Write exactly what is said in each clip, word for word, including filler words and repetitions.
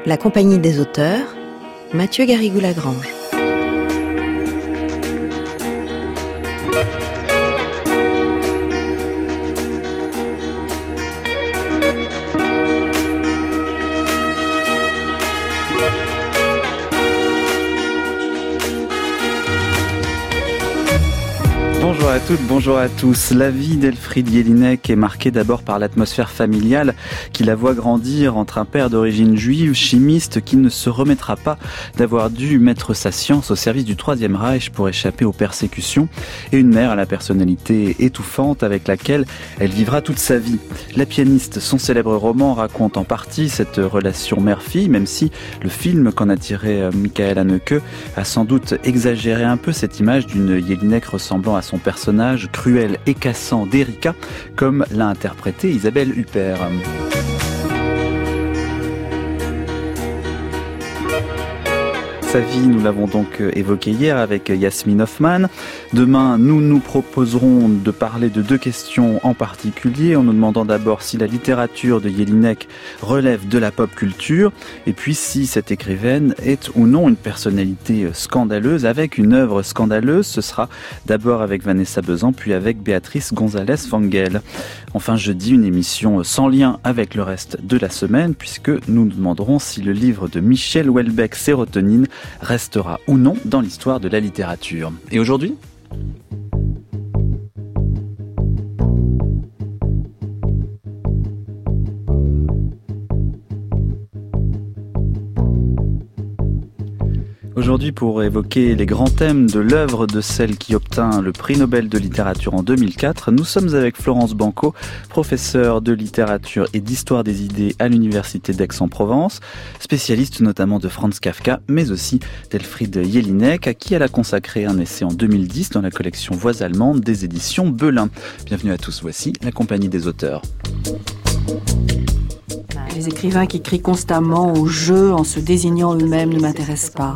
La compagnie des auteurs, Mathieu Garrigou-Lagrange. Bonjour à toutes, bonjour à tous. La vie d'Elfriede Jelinek est marquée d'abord par l'atmosphère familiale qui la voit grandir entre un père d'origine juive, chimiste, qui ne se remettra pas d'avoir dû mettre sa science au service du Troisième Reich pour échapper aux persécutions, et une mère à la personnalité étouffante avec laquelle elle vivra toute sa vie. La pianiste, son célèbre roman raconte en partie cette relation mère-fille, même si le film qu'en a tiré Michael Haneke a sans doute exagéré un peu cette image d'une Jelinek ressemblant à son personnage cruel et cassant d'Erika, comme l'a interprété Isabelle Huppert. Sa vie, nous l'avons donc évoqué hier avec Yasmine Hoffman. Demain, nous nous proposerons de parler de deux questions en particulier, en nous demandant d'abord si la littérature de Jelinek relève de la pop culture, et puis si cette écrivaine est ou non une personnalité scandaleuse, avec une œuvre scandaleuse. Ce sera d'abord avec Vanessa Bezan, puis avec Béatrice González-Fangel. Enfin, jeudi, une émission sans lien avec le reste de la semaine, puisque nous nous demanderons si le livre de Michel Houellebecq, Sérotonine, restera ou non dans l'histoire de la littérature. Et aujourd'hui ? Aujourd'hui, pour évoquer les grands thèmes de l'œuvre de celle qui obtint le prix Nobel de littérature en deux mille quatre, nous sommes avec Florence Banco, professeure de littérature et d'histoire des idées à l'université d'Aix-en-Provence, spécialiste notamment de Franz Kafka, mais aussi d'Elfriede Jelinek, à qui elle a consacré un essai en deux mille dix dans la collection Voix allemandes des éditions Belin. Bienvenue à tous, voici la compagnie des auteurs. Les écrivains qui crient constamment au jeu en se désignant eux-mêmes ne m'intéressent pas.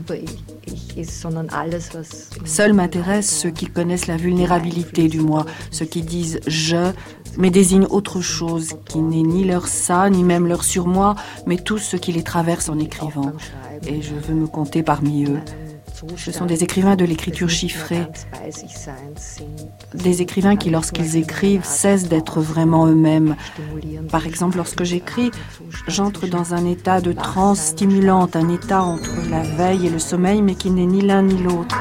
Seuls m'intéressent ceux qui connaissent la vulnérabilité du moi, ceux qui disent « je », mais désignent autre chose, qui n'est ni leur ça, ni même leur surmoi, mais tout ce qui les traverse en écrivant. Et je veux me compter parmi eux. Ce sont des écrivains de l'écriture chiffrée, des écrivains qui, lorsqu'ils écrivent, cessent d'être vraiment eux-mêmes. Par exemple, lorsque j'écris, j'entre dans un état de transe stimulante, un état entre la veille et le sommeil, mais qui n'est ni l'un ni l'autre.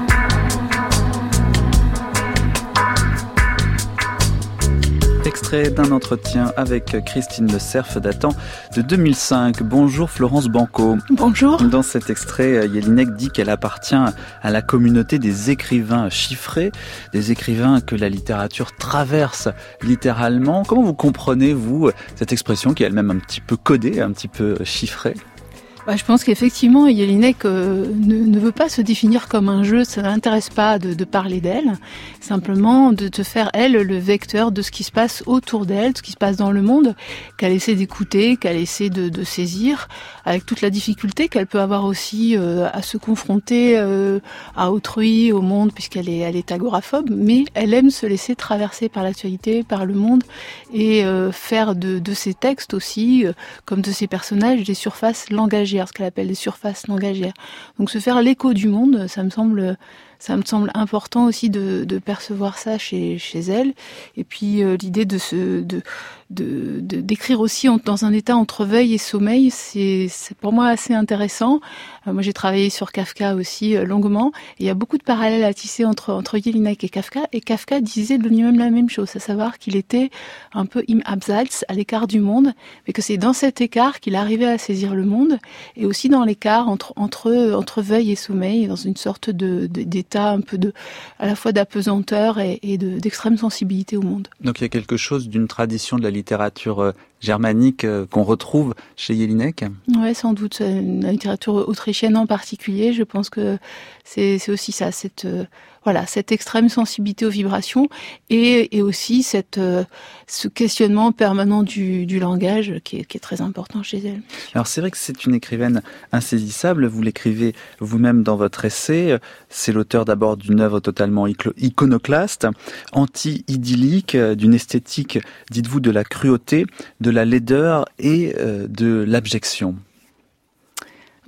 Extrait d'un entretien avec Christine Le Cerf datant de deux mille cinq. Bonjour Florence Banco. Bonjour. Dans cet extrait, Jelinek dit qu'elle appartient à la communauté des écrivains chiffrés, des écrivains que la littérature traverse littéralement. Comment vous comprenez, vous, cette expression qui est elle-même un petit peu codée, un petit peu chiffrée ? Bah, je pense qu'effectivement, Jelinek euh, ne, ne veut pas se définir comme un jeu, ça n'intéresse pas de, de parler d'elle, simplement de te faire, elle, le vecteur de ce qui se passe autour d'elle, de ce qui se passe dans le monde, qu'elle essaie d'écouter, qu'elle essaie de, de saisir, avec toute la difficulté qu'elle peut avoir aussi euh, à se confronter euh, à autrui, au monde, puisqu'elle est, elle est agoraphobe, mais elle aime se laisser traverser par l'actualité, par le monde, et euh, faire de, de ses textes aussi, euh, comme de ses personnages, des surfaces langagières, ce qu'elle appelle des surfaces langagières. Donc se faire l'écho du monde, ça me semble, ça me semble important aussi de, de percevoir ça chez, chez elle. Et puis euh, l'idée de se, de, de, de, d'écrire aussi en, dans un état entre veille et sommeil, c'est, c'est pour moi assez intéressant. Euh, moi j'ai travaillé sur Kafka aussi euh, longuement. Et il y a beaucoup de parallèles à tisser entre, entre Jelinek et Kafka. Et Kafka disait de lui-même la même chose, à savoir qu'il était un peu im Abseits, à l'écart du monde, mais que c'est dans cet écart qu'il arrivait à saisir le monde. Et aussi dans l'écart entre, entre, entre veille et sommeil, dans une sorte de, de, d'état un peu de, à la fois d'apesanteur et, et de, d'extrême sensibilité au monde. Donc il y a quelque chose d'une tradition de la littérature germanique qu'on retrouve chez Jelinek ? Oui, sans doute. La littérature autrichienne en particulier, je pense que c'est, c'est aussi ça, cette... Voilà, cette extrême sensibilité aux vibrations et, et aussi cette, euh, ce questionnement permanent du, du langage qui est, qui est très important chez elle. Alors c'est vrai que c'est une écrivaine insaisissable, vous l'écrivez vous-même dans votre essai, c'est l'auteur d'abord d'une œuvre totalement iconoclaste, anti-idyllique, d'une esthétique, dites-vous, de la cruauté, de la laideur et euh, de l'abjection.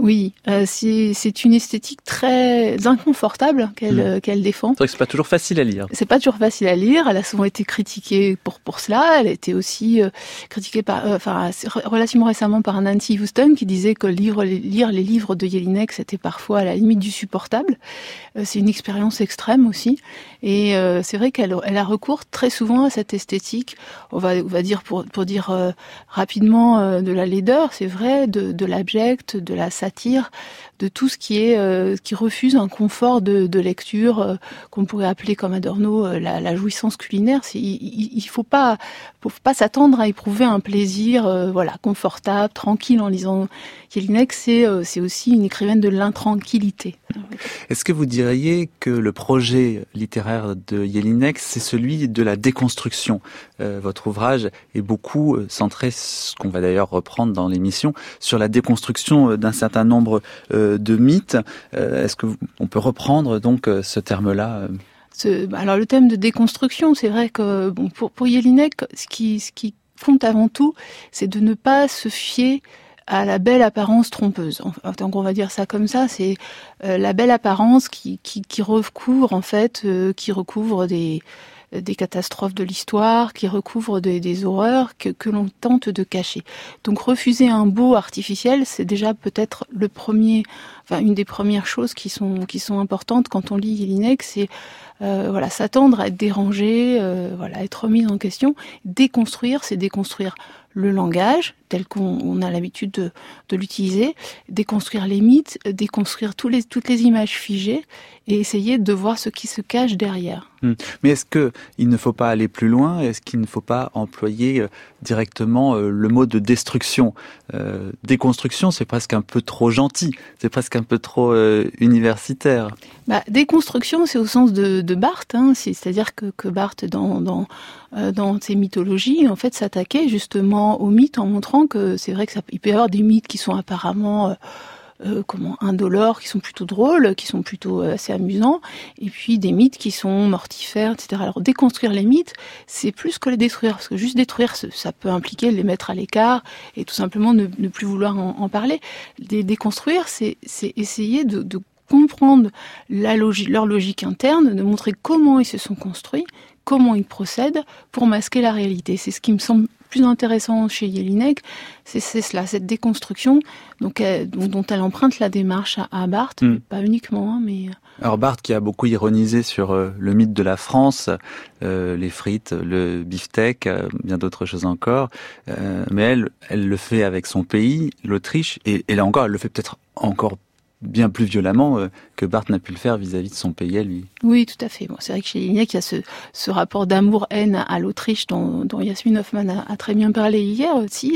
Oui, euh, c'est, c'est une esthétique très inconfortable qu'elle, mmh. qu'elle défend. C'est vrai que c'est pas toujours facile à lire. C'est pas toujours facile à lire. Elle a souvent été critiquée pour pour cela. Elle a été aussi euh, critiquée par, euh, enfin, relativement récemment par Nancy Houston qui disait que lire les, lire les livres de Jelinek c'était parfois à la limite du supportable. Euh, c'est une expérience extrême aussi. Et euh, c'est vrai qu'elle elle a recours très souvent à cette esthétique. On va on va dire pour pour dire euh, rapidement euh, de la laideur, c'est vrai, de de l'abject, de la satire, de tout ce qui est euh, qui refuse un confort de, de lecture euh, qu'on pourrait appeler comme Adorno euh, la, la jouissance culinaire. C'est, il, il faut pas faut pas s'attendre à éprouver un plaisir euh, voilà confortable, tranquille en lisant Jelinek. C'est euh, c'est aussi une écrivaine de l'intranquillité. Est-ce que vous diriez que le projet littéraire de Jelinek c'est celui de la déconstruction? euh, Votre ouvrage est beaucoup centré, ce qu'on va d'ailleurs reprendre dans l'émission, sur la déconstruction d'un certain nombre euh, de mythes. Euh, est-ce que vous, on peut reprendre donc ce terme-là? Ce, alors le thème de déconstruction, c'est vrai que bon, pour, pour Jelinek, ce qui, ce qui compte avant tout, c'est de ne pas se fier à la belle apparence trompeuse. Donc on va dire ça comme ça, c'est euh, la belle apparence qui, qui, qui recouvre en fait, euh, qui recouvre des des catastrophes de l'histoire, qui recouvrent des, des horreurs que, que l'on tente de cacher. Donc refuser un beau artificiel, c'est déjà peut-être le premier, enfin une des premières choses qui sont qui sont importantes quand on lit Jelinek, c'est euh, voilà s'attendre à être dérangé, euh, voilà être remis en question. Déconstruire, c'est déconstruire le langage tel qu'on on a l'habitude de, de l'utiliser, déconstruire les mythes, déconstruire tous les, toutes les images figées et essayer de voir ce qui se cache derrière. Hum. Mais est-ce que il ne faut pas aller plus loin? Est-ce qu'il ne faut pas employer euh, directement euh, le mot de destruction? euh, Déconstruction, c'est presque un peu trop gentil, c'est presque un peu trop euh, universitaire. Bah, déconstruction, c'est au sens de, de Barthes, hein, c'est, c'est-à-dire que, que Barthes, dans, dans, euh, dans ses mythologies, en fait, s'attaquait justement aux mythes en montrant que c'est vrai que ça, il peut y avoir des mythes qui sont apparemment euh, euh, comment indolores, qui sont plutôt drôles, qui sont plutôt euh, assez amusants, et puis des mythes qui sont mortifères, et cetera. Alors déconstruire les mythes, c'est plus que les détruire, parce que juste détruire, ça peut impliquer les mettre à l'écart et tout simplement ne, ne plus vouloir en, en parler. Dé, déconstruire, c'est, c'est essayer de, de comprendre la logique, leur logique interne, de montrer comment ils se sont construits, comment ils procèdent pour masquer la réalité. C'est ce qui me semble plus intéressant chez Jelinek, c'est, c'est cela, cette déconstruction donc, euh, dont, dont elle emprunte la démarche à, à Barthes, mm. pas uniquement, hein, mais... Alors Barthes qui a beaucoup ironisé sur euh, le mythe de la France, euh, les frites, le beefsteak, euh, bien d'autres choses encore, euh, mais elle, elle le fait avec son pays, l'Autriche, et, et là encore, elle le fait peut-être encore bien plus violemment euh, que Barthes n'a pu le faire vis-à-vis de son pays à lui. Oui, tout à fait. Bon, c'est vrai que chez Jelinek, il y a ce, ce rapport d'amour-haine à l'Autriche dont, dont Yasmine Hoffman a, a très bien parlé hier aussi.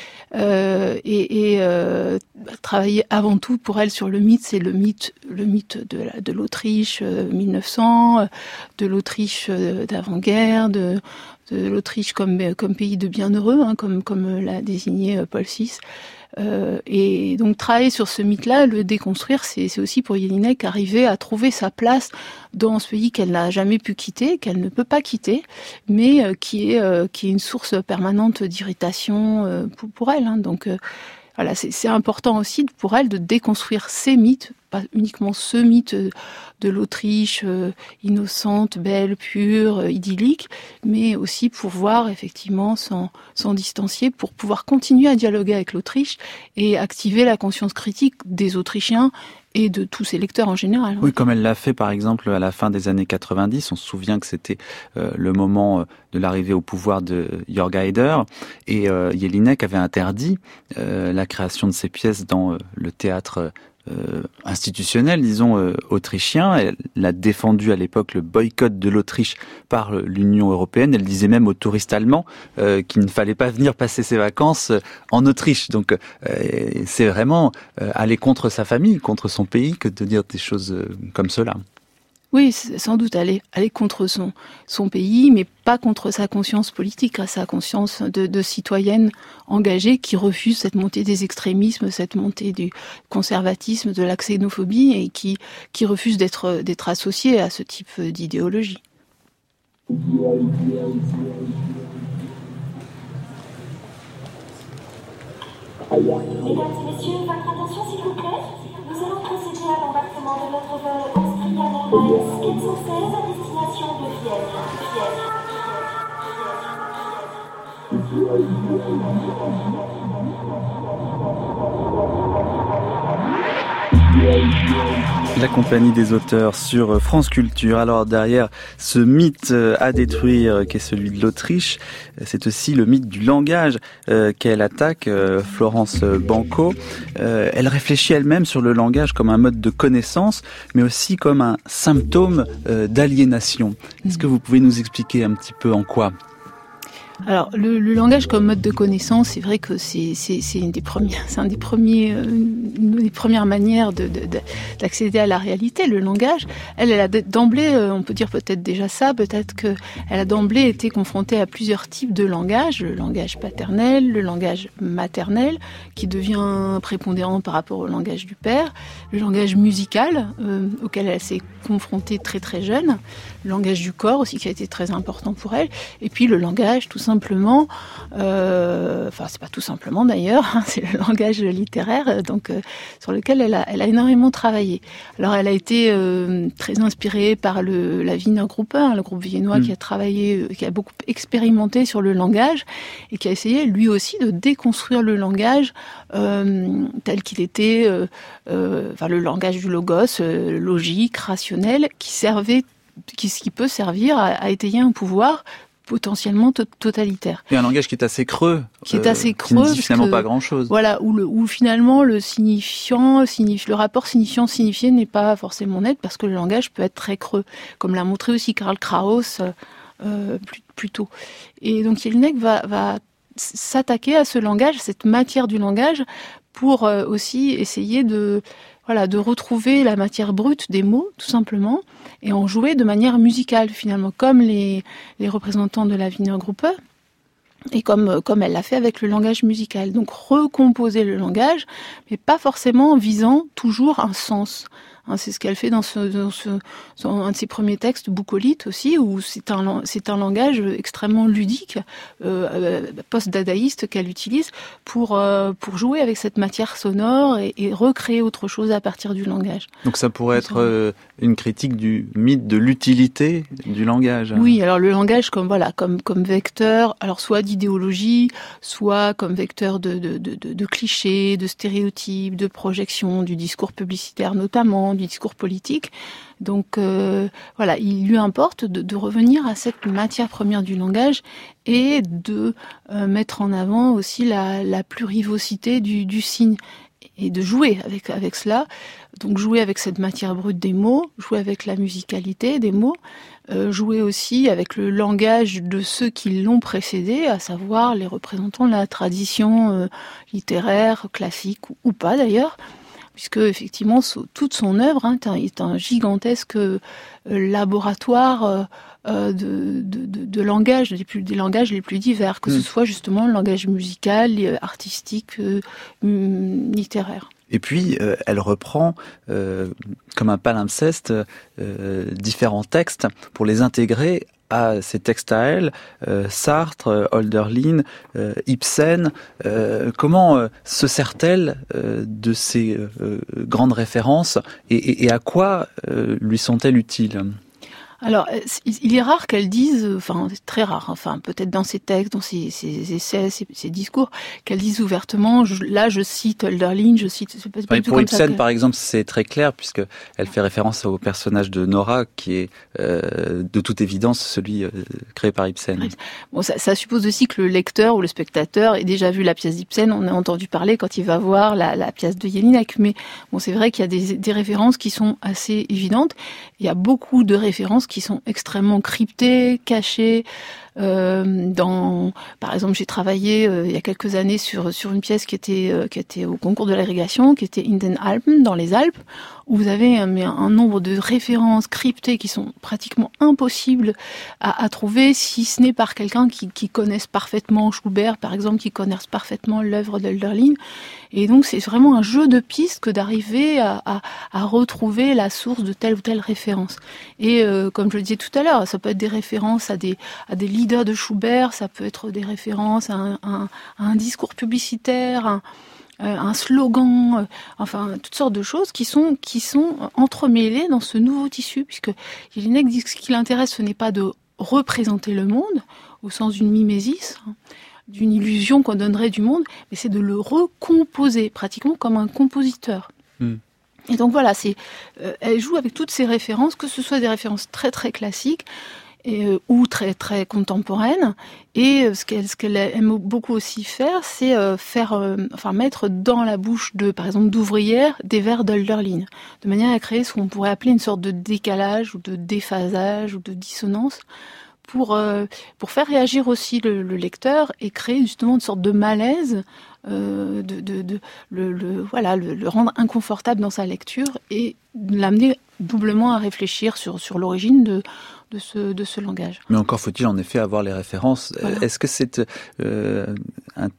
Euh, et et euh, travailler avant tout pour elle sur le mythe, c'est le mythe, le mythe de, la, de l'Autriche euh, mille neuf cents, de l'Autriche euh, d'avant-guerre, de, de l'Autriche comme, comme pays de bienheureux, hein, comme, comme l'a désigné Paul six. Euh, et donc travailler sur ce mythe-là, le déconstruire, c'est, c'est aussi pour Jelinek arriver à trouver sa place dans ce pays qu'elle n'a jamais pu quitter, qu'elle ne peut pas quitter, mais euh, qui est euh, qui est une source permanente d'irritation euh, pour, pour elle. Hein. Donc euh, voilà, c'est, c'est important aussi pour elle de déconstruire ces mythes, pas uniquement ce mythe de l'Autriche euh, innocente, belle, pure, euh, idyllique, mais aussi pour voir effectivement s'en, s'en distancier, pour pouvoir continuer à dialoguer avec l'Autriche et activer la conscience critique des Autrichiens et de tous ses lecteurs en général. Oui, comme elle l'a fait par exemple à la fin des années quatre-vingt-dix, on se souvient que c'était euh, le moment de l'arrivée au pouvoir de Jörg Haider, et euh, Jelinek avait interdit euh, la création de ces pièces dans euh, le théâtre Euh, institutionnel, disons, euh, autrichien. Elle a défendu à l'époque le boycott de l'Autriche par l'Union européenne. Elle disait même aux touristes allemands euh, qu'il ne fallait pas venir passer ses vacances euh, en Autriche. Donc euh, c'est vraiment euh, aller contre sa famille, contre son pays, que de dire des choses euh, comme cela. Oui, c'est sans doute aller, aller contre son, son pays, mais pas contre sa conscience politique, à sa conscience de, de citoyenne engagée qui refuse cette montée des extrémismes, cette montée du conservatisme, de la xénophobie et qui, qui refuse d'être, d'être associée à ce type d'idéologie. messieurs, votre attention s'il vous plaît. Nous allons procéder à l'embarquement de notre vol Austrian Airlines quatre cent seize à destination de Vienne. La compagnie des auteurs sur France Culture. Alors derrière ce mythe à détruire qui est celui de l'Autriche, c'est aussi le mythe du langage euh, qu'elle attaque, euh, Florence Banco. Euh, elle réfléchit elle-même sur le langage comme un mode de connaissance, mais aussi comme un symptôme euh, d'aliénation. Est-ce que vous pouvez nous expliquer un petit peu en quoi ? Alors, le, le langage comme mode de connaissance, c'est vrai que c'est, c'est, c'est une des premières, c'est un des premiers, euh, une des premières manières de, de, de, d'accéder à la réalité. Le langage, elle, elle a d'emblée, euh, on peut dire peut-être déjà ça, peut-être que elle a d'emblée été confrontée à plusieurs types de langage, le langage paternel, le langage maternel, qui devient prépondérant par rapport au langage du père, le langage musical, euh, auquel elle s'est confrontée très très jeune, le langage du corps aussi qui a été très important pour elle, et puis le langage tout simplement, euh, enfin c'est pas tout simplement d'ailleurs, hein, c'est le langage littéraire, donc euh, sur lequel elle a, elle a énormément travaillé. Alors elle a été euh, très inspirée par le, la Wiener Gruppe, hein, le groupe viennois mmh. qui a travaillé, qui a beaucoup expérimenté sur le langage et qui a essayé lui aussi de déconstruire le langage euh, tel qu'il était, euh, euh, enfin le langage du logos, euh, logique, rationnel, qui servait, qui, qui peut servir à, à étayer un pouvoir potentiellement to- totalitaire. Et un langage qui est assez creux, qui est assez creux, qui ne dit finalement que, pas grand-chose. Voilà, où, le, où finalement le signifiant, signifie, le rapport signifiant-signifié n'est pas forcément net parce que le langage peut être très creux, comme l'a montré aussi Karl Kraus euh, plus, plus tôt. Et donc Jelinek va, va s'attaquer à ce langage, cette matière du langage, pour euh, aussi essayer de Voilà, de retrouver la matière brute des mots, tout simplement, et en jouer de manière musicale, finalement, comme les, les représentants de la Wiener Gruppe, et comme, comme elle l'a fait avec le langage musical. Donc, recomposer le langage, mais pas forcément en visant toujours un sens. Hein, c'est ce qu'elle fait dans, ce, dans, ce, dans un de ses premiers textes, Bucolites aussi, où c'est un, c'est un langage extrêmement ludique, euh, post-dadaïste qu'elle utilise pour, euh, pour jouer avec cette matière sonore et, et recréer autre chose à partir du langage. Donc ça pourrait être euh, une critique du mythe de l'utilité du langage. Oui, alors le langage comme, voilà, comme, comme vecteur, alors soit d'idéologie, soit comme vecteur de, de, de, de, de clichés, de stéréotypes, de projections, du discours publicitaire notamment, du discours politique. Donc euh, voilà, il lui importe de, de revenir à cette matière première du langage et de euh, mettre en avant aussi la, la plurivocité du, du signe et de jouer avec, avec cela. Donc jouer avec cette matière brute des mots, jouer avec la musicalité des mots, euh, jouer aussi avec le langage de ceux qui l'ont précédé, à savoir les représentants de la tradition euh, littéraire, classique ou, ou pas d'ailleurs, puisque effectivement toute son œuvre hein, est un gigantesque euh, laboratoire euh, euh, de, de, de, de langages, des, plus, des langages les plus divers, que mmh. ce soit justement le langage musical, artistique, euh, littéraire. Et puis, euh, elle reprend, euh, comme un palimpseste, euh, différents textes pour les intégrer à ces textes à elle, euh, Sartre, Hölderlin, euh, Ibsen. Euh, comment euh, se sert-elle euh, de ces euh, grandes références et, et, et à quoi euh, lui sont-elles utiles ? Alors, il est rare qu'elle dise, enfin, c'est très rare, enfin, peut-être dans ses textes, dans ses, ses essais, ses, ses discours, qu'elle dise ouvertement, je, là, je cite Hölderlin, je cite... C'est pas, c'est pas oui, du tout pour comme Ibsen, ça que... par exemple, c'est très clair, puisque elle fait référence au personnage de Nora, qui est, euh, de toute évidence, celui euh, créé par Ibsen. Bon, ça, ça suppose aussi que le lecteur ou le spectateur ait déjà vu la pièce d'Ibsen, on a entendu parler quand il va voir la, la pièce de Jelinek, mais bon, c'est vrai qu'il y a des, des références qui sont assez évidentes. Il y a beaucoup de références qui sont extrêmement cryptées, cachées. Euh, dans, par exemple, j'ai travaillé euh, il y a quelques années sur sur une pièce qui était euh, qui était au concours de l'agrégation, qui était In den Alpen, dans les Alpes, où vous avez un, un nombre de références cryptées qui sont pratiquement impossibles à, à trouver, si ce n'est par quelqu'un qui, qui connaisse parfaitement Schubert, par exemple, qui connaisse parfaitement l'œuvre d'Hölderlin. Et donc, c'est vraiment un jeu de pistes que d'arriver à, à, à retrouver la source de telle ou telle référence. Et euh, comme je le disais tout à l'heure, ça peut être des références à des à des leaders de Schubert, ça peut être des références à un, à un, à un discours publicitaire, à, euh, un slogan, euh, enfin toutes sortes de choses qui sont qui sont entremêlées dans ce nouveau tissu, puisque Jelinek dit que ce qui l'intéresse, ce n'est pas de représenter le monde au sens d'une mimésis, hein, d'une illusion qu'on donnerait du monde, mais c'est de le recomposer, pratiquement comme un compositeur. Mm. Et donc voilà, c'est, euh, elle joue avec toutes ces références, que ce soit des références très très classiques et, euh, ou très très contemporaines. Et euh, ce qu'elle, ce qu'elle aime beaucoup aussi faire, c'est euh, faire, euh, enfin mettre dans la bouche de, par exemple, d'ouvrières des vers d'Hölderlin, de manière à créer ce qu'on pourrait appeler une sorte de décalage ou de déphasage ou de dissonance, pour euh, pour faire réagir aussi le, le lecteur et créer justement une sorte de malaise, euh, de de, de le, le voilà le, le rendre inconfortable dans sa lecture et l'amener doublement à réfléchir sur sur l'origine de de ce de ce langage. Mais encore faut-il en effet avoir les références. Voilà. Est-ce que c'est euh, un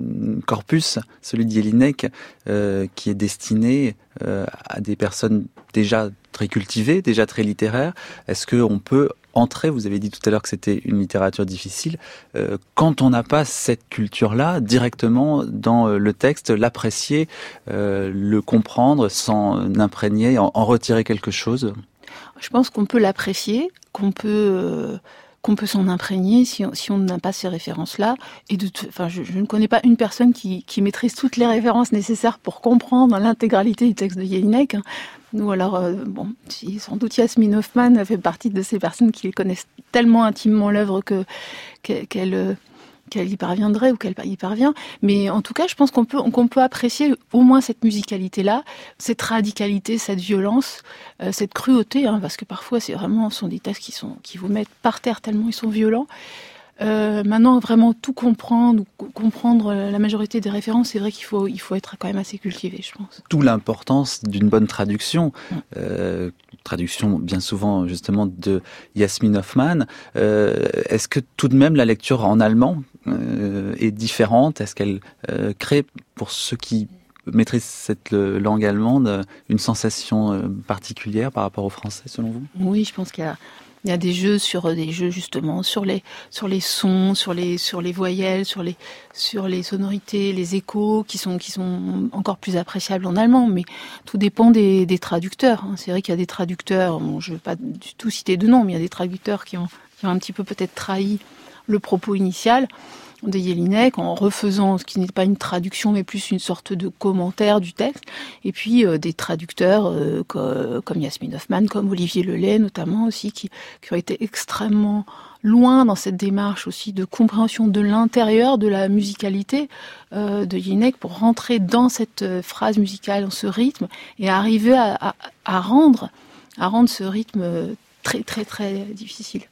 corpus, celui de Jelinek, euh, qui est destiné euh, à des personnes déjà très cultivées, déjà très littéraires? Est-ce qu'on peut entrer, vous avez dit tout à l'heure que c'était une littérature difficile, euh, quand on n'a pas cette culture-là, directement dans euh, le texte, l'apprécier, euh, le comprendre sans imprégner, en, en retirer quelque chose? Je pense qu'on peut l'apprécier, qu'on peut... Euh... qu'on peut s'en imprégner si on, si on n'a pas ces références-là. Et de, enfin, je, je ne connais pas une personne qui, qui maîtrise toutes les références nécessaires pour comprendre l'intégralité du texte de Jelinek. Ou alors, euh, bon, si, sans doute Yasmine Hoffman fait partie de ces personnes qui connaissent tellement intimement l'œuvre que, qu'elle, qu'elle, qu'elle y parviendrait ou qu'elle y parvient. Mais en tout cas, je pense qu'on peut, qu'on peut apprécier au moins cette musicalité-là, cette radicalité, cette violence, euh, cette cruauté, hein, parce que parfois, c'est vraiment, ce sont des textes qui sont, qui vous mettent par terre tellement ils sont violents. Euh, maintenant, vraiment tout comprendre, ou comprendre la majorité des références, c'est vrai qu'il faut, il faut être quand même assez cultivé, je pense. D'où l'importance d'une bonne traduction, mmh. euh, traduction bien souvent justement de Yasmine Hoffman. Euh, est-ce que tout de même la lecture en allemand euh, est différente? Est-ce qu'elle euh, crée, pour ceux qui maîtrisent cette langue allemande, une sensation particulière par rapport au français, selon vous? Oui, je pense qu'il y a Il y a des jeux sur des jeux justement sur les sur les sons, sur les sur les voyelles, sur les sur les sonorités, les échos qui sont qui sont encore plus appréciables en allemand. Mais tout dépend des, des traducteurs. C'est vrai qu'il y a des traducteurs. Bon, je ne veux pas du tout citer de nom, mais il y a des traducteurs qui ont qui ont un petit peu peut-être trahi le propos initial de Jelinek en refaisant ce qui n'est pas une traduction mais plus une sorte de commentaire du texte, et puis euh, des traducteurs euh, comme, comme Yasmine Hoffman, comme Olivier Lelay notamment aussi, qui, qui ont été extrêmement loin dans cette démarche aussi de compréhension de l'intérieur de la musicalité euh, de Jelinek pour rentrer dans cette euh, phrase musicale, dans ce rythme, et arriver à, à, à rendre à rendre ce rythme très très très difficile.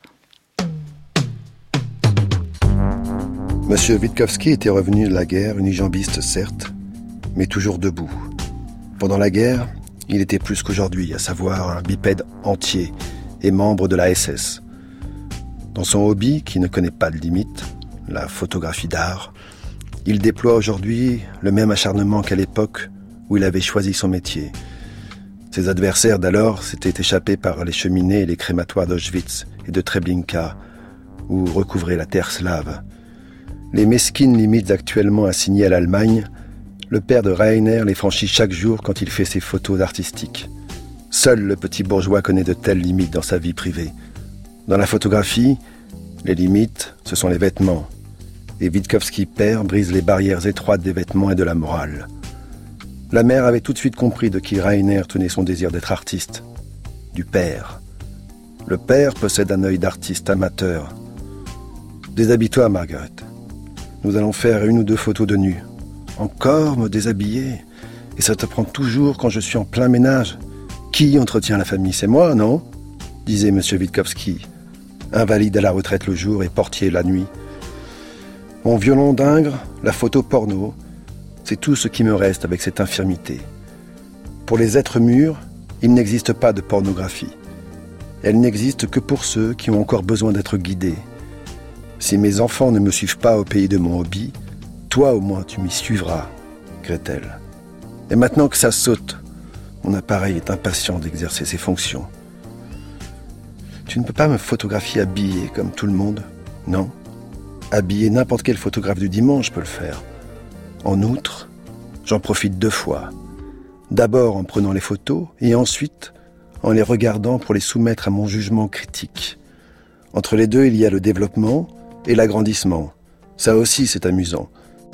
Monsieur Witkowski était revenu de la guerre, unijambiste certes, mais toujours debout. Pendant la guerre, il était plus qu'aujourd'hui, à savoir un bipède entier et membre de la S S. Dans son hobby, qui ne connaît pas de limite, la photographie d'art, il déploie aujourd'hui le même acharnement qu'à l'époque où il avait choisi son métier. Ses adversaires d'alors s'étaient échappés par les cheminées et les crématoires d'Auschwitz et de Treblinka, où recouvrait la terre slave. Les mesquines limites actuellement assignées à l'Allemagne, le père de Rainer les franchit chaque jour quand il fait ses photos artistiques. Seul le petit bourgeois connaît de telles limites dans sa vie privée. Dans la photographie, les limites, ce sont les vêtements. Et Witkowski père brise les barrières étroites des vêtements et de la morale. La mère avait tout de suite compris de qui Rainer tenait son désir d'être artiste. Du père. Le père possède un œil d'artiste amateur. Déshabille-toi, Margaret. Nous allons faire une ou deux photos de nu. Encore me déshabiller? Et ça te prend toujours quand je suis en plein ménage. Qui entretient la famille? C'est moi, non? Disait M. Witkowski, invalide à la retraite le jour et portier la nuit. Mon violon d'Ingres, la photo porno, c'est tout ce qui me reste avec cette infirmité. Pour les êtres mûrs, il n'existe pas de pornographie. Elle n'existe que pour ceux qui ont encore besoin d'être guidés. Si mes enfants ne me suivent pas au pays de mon hobby, toi au moins tu m'y suivras, Gretel. Et maintenant que ça saute, mon appareil est impatient d'exercer ses fonctions. Tu ne peux pas me photographier habillé comme tout le monde, non? Habiller n'importe quel photographe du dimanche peut le faire. En outre, J'en profite deux fois. D'abord en prenant les photos et ensuite en les regardant pour les soumettre à mon jugement critique. Entre les deux, il y a le développement et l'agrandissement. Ça aussi, c'est amusant.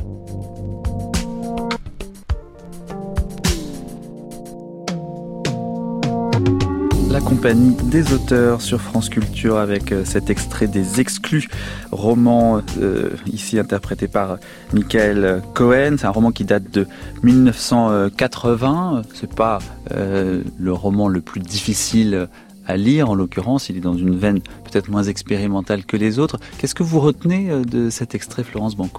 La compagnie des auteurs sur France Culture avec cet extrait des Exclus, roman euh, ici interprété par Michael Cohen. C'est un roman qui date de dix-neuf cent quatre-vingts. C'est pas euh, le roman le plus difficile à lire, en l'occurrence. Il est dans une veine peut-être moins expérimentale que les autres. Qu'est-ce que vous retenez de cet extrait, Florence Banco ?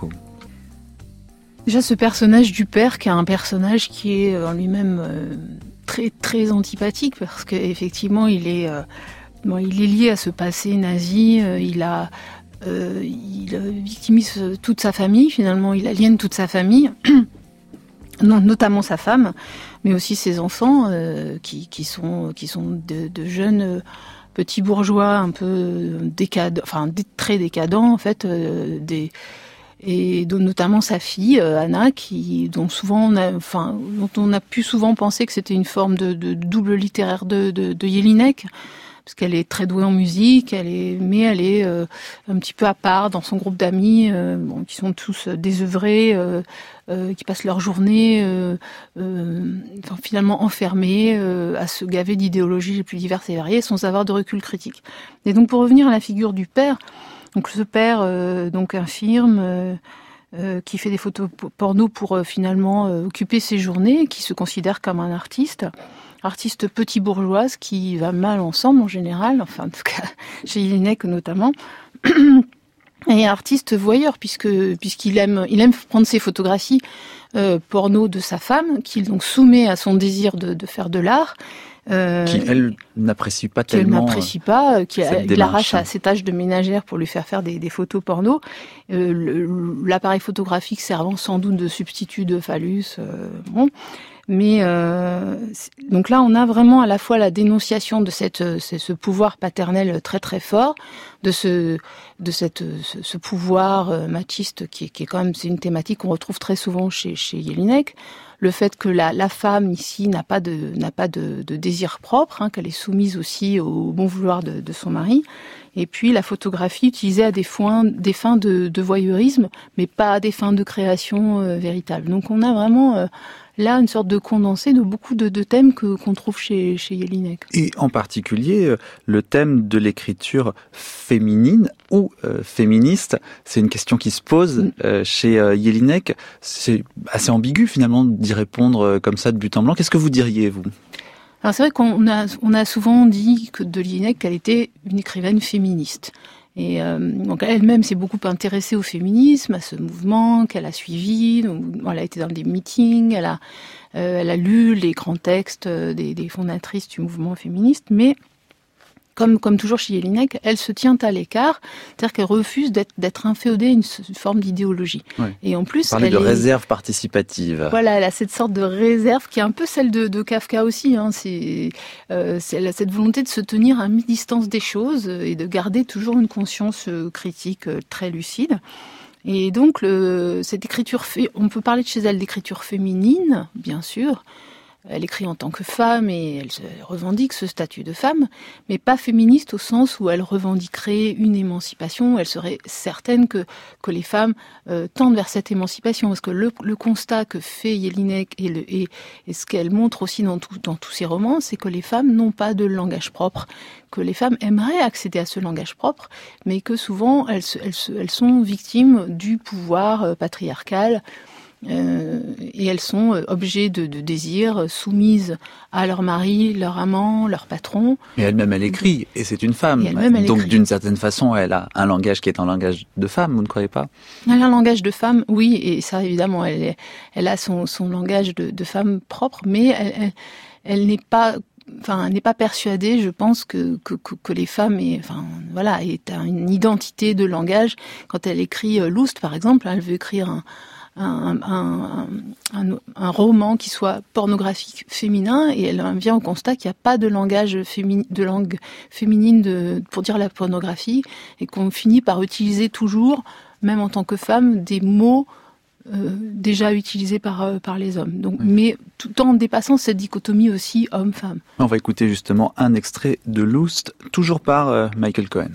Déjà, ce personnage du père, qui est un personnage qui est en lui-même euh, très très antipathique, parce qu'effectivement, il est euh, bon, il est lié à ce passé nazi. Euh, il a euh, il victimise toute sa famille. Finalement, il aliène toute sa famille, non, notamment sa femme, mais aussi ses enfants, euh, qui qui sont qui sont de, de jeunes euh, petits bourgeois un peu décadents, enfin très décadents en fait, euh, des et dont notamment sa fille euh, Anna, qui dont souvent on a, enfin dont on a pu souvent penser que c'était une forme de, de double littéraire de, de, de Jelinek, parce qu'elle est très douée en musique, elle est, mais elle est euh, un petit peu à part dans son groupe d'amis, euh, bon, qui sont tous désœuvrés, euh, euh, qui passent leur journée euh, euh, enfin, finalement enfermés euh, à se gaver d'idéologies les plus diverses et variées, sans avoir de recul critique. Et donc pour revenir à la figure du père. Donc ce père, euh, donc infirme, euh, euh, qui fait des photos porno pour euh, finalement euh, occuper ses journées, qui se considère comme un artiste, artiste petit bourgeoise qui va mal ensemble en général, enfin en tout cas chez Jelinek notamment, et artiste voyeur puisque puisqu'il aime il aime prendre ses photographies euh, porno de sa femme, qu'il donc soumet à son désir de, de faire de l'art. Euh, qui, elle, n'apprécie pas tellement... Qu'elle n'apprécie pas, qui il arrache à ses tâches de ménagère pour lui faire faire des, des photos porno. Euh, le, l'appareil photographique servant sans doute de substitut de phallus. Euh, bon. Mais euh, donc là, on a vraiment à la fois la dénonciation de cette, ce, ce pouvoir paternel très très fort, de ce, de cette, ce, ce pouvoir euh, machiste qui est, qui est quand même, c'est une thématique qu'on retrouve très souvent chez, chez Jelinek. Le fait que la, la femme ici n'a pas de, n'a pas de, de désir propre, hein, qu'elle est soumise aussi au bon vouloir de, de son mari. Et puis la photographie utilisée à des, foins, des fins de, de voyeurisme, mais pas à des fins de création euh, véritable. Donc on a vraiment euh, là une sorte de condensé de beaucoup de, de thèmes que, qu'on trouve chez, chez Jelinek. Et en particulier, le thème de l'écriture féminine ou euh, féministe, c'est une question qui se pose euh, chez euh, Jelinek. C'est assez ambigu finalement d'y répondre euh, comme ça de but en blanc. Qu'est-ce que vous diriez, vous ? Alors c'est vrai qu'on a, on a souvent dit que de Jelinek qu'elle était une écrivaine féministe. Et euh, donc elle-même s'est beaucoup intéressée au féminisme, à ce mouvement qu'elle a suivi. Donc, elle a été dans des meetings, elle a, euh, elle a lu les grands textes des, des fondatrices du mouvement féministe, mais Comme, comme toujours chez Jelinek, elle se tient à l'écart, c'est-à-dire qu'elle refuse d'être, d'être inféodée à une, une forme d'idéologie. Ouais. Et en plus, parler elle de est, réserve participative. Voilà, elle a cette sorte de réserve qui est un peu celle de, de Kafka aussi. Hein. C'est, euh, c'est, elle a cette volonté de se tenir à mi-distance des choses et de garder toujours une conscience critique très lucide. Et donc, le, cette écriture, on peut parler de chez elle d'écriture féminine, bien sûr. Elle écrit en tant que femme et elle revendique ce statut de femme, mais pas féministe au sens où elle revendiquerait une émancipation. Elle serait certaine que, que les femmes euh, tendent vers cette émancipation. Parce que le, le constat que fait Jelinek et, le, et, et ce qu'elle montre aussi dans, tout, dans tous ses romans, c'est que les femmes n'ont pas de langage propre, que les femmes aimeraient accéder à ce langage propre, mais que souvent elles, elles, elles sont victimes du pouvoir patriarcal. Euh, et elles sont objets de, de désir, soumises à leur mari, leur amant, leur patron. Et elle-même, elle écrit, et c'est une femme. Et elle-même, elle Donc, écrit. d'une certaine façon, elle a un langage qui est un langage de femme, vous ne croyez pas ? Elle a un langage de femme, oui, et ça, évidemment, elle, est, elle a son, son langage de, de femme propre, mais elle, elle, elle n'est pas... Enfin, elle n'est pas persuadée, je pense, que, que, que les femmes aient, enfin, voilà, aient une identité de langage. Quand elle écrit Loust, par exemple, elle veut écrire un, un, un, un, un roman qui soit pornographique féminin, et elle vient au constat qu'il n'y a pas de langage féminin, de langue féminine de, pour dire la pornographie, et qu'on finit par utiliser toujours, même en tant que femme, des mots euh, déjà utilisé par, euh, par les hommes. Donc, mmh. Mais tout en dépassant cette dichotomie aussi homme-femme. On va écouter justement un extrait de Loust, toujours par euh, Michael Cohen.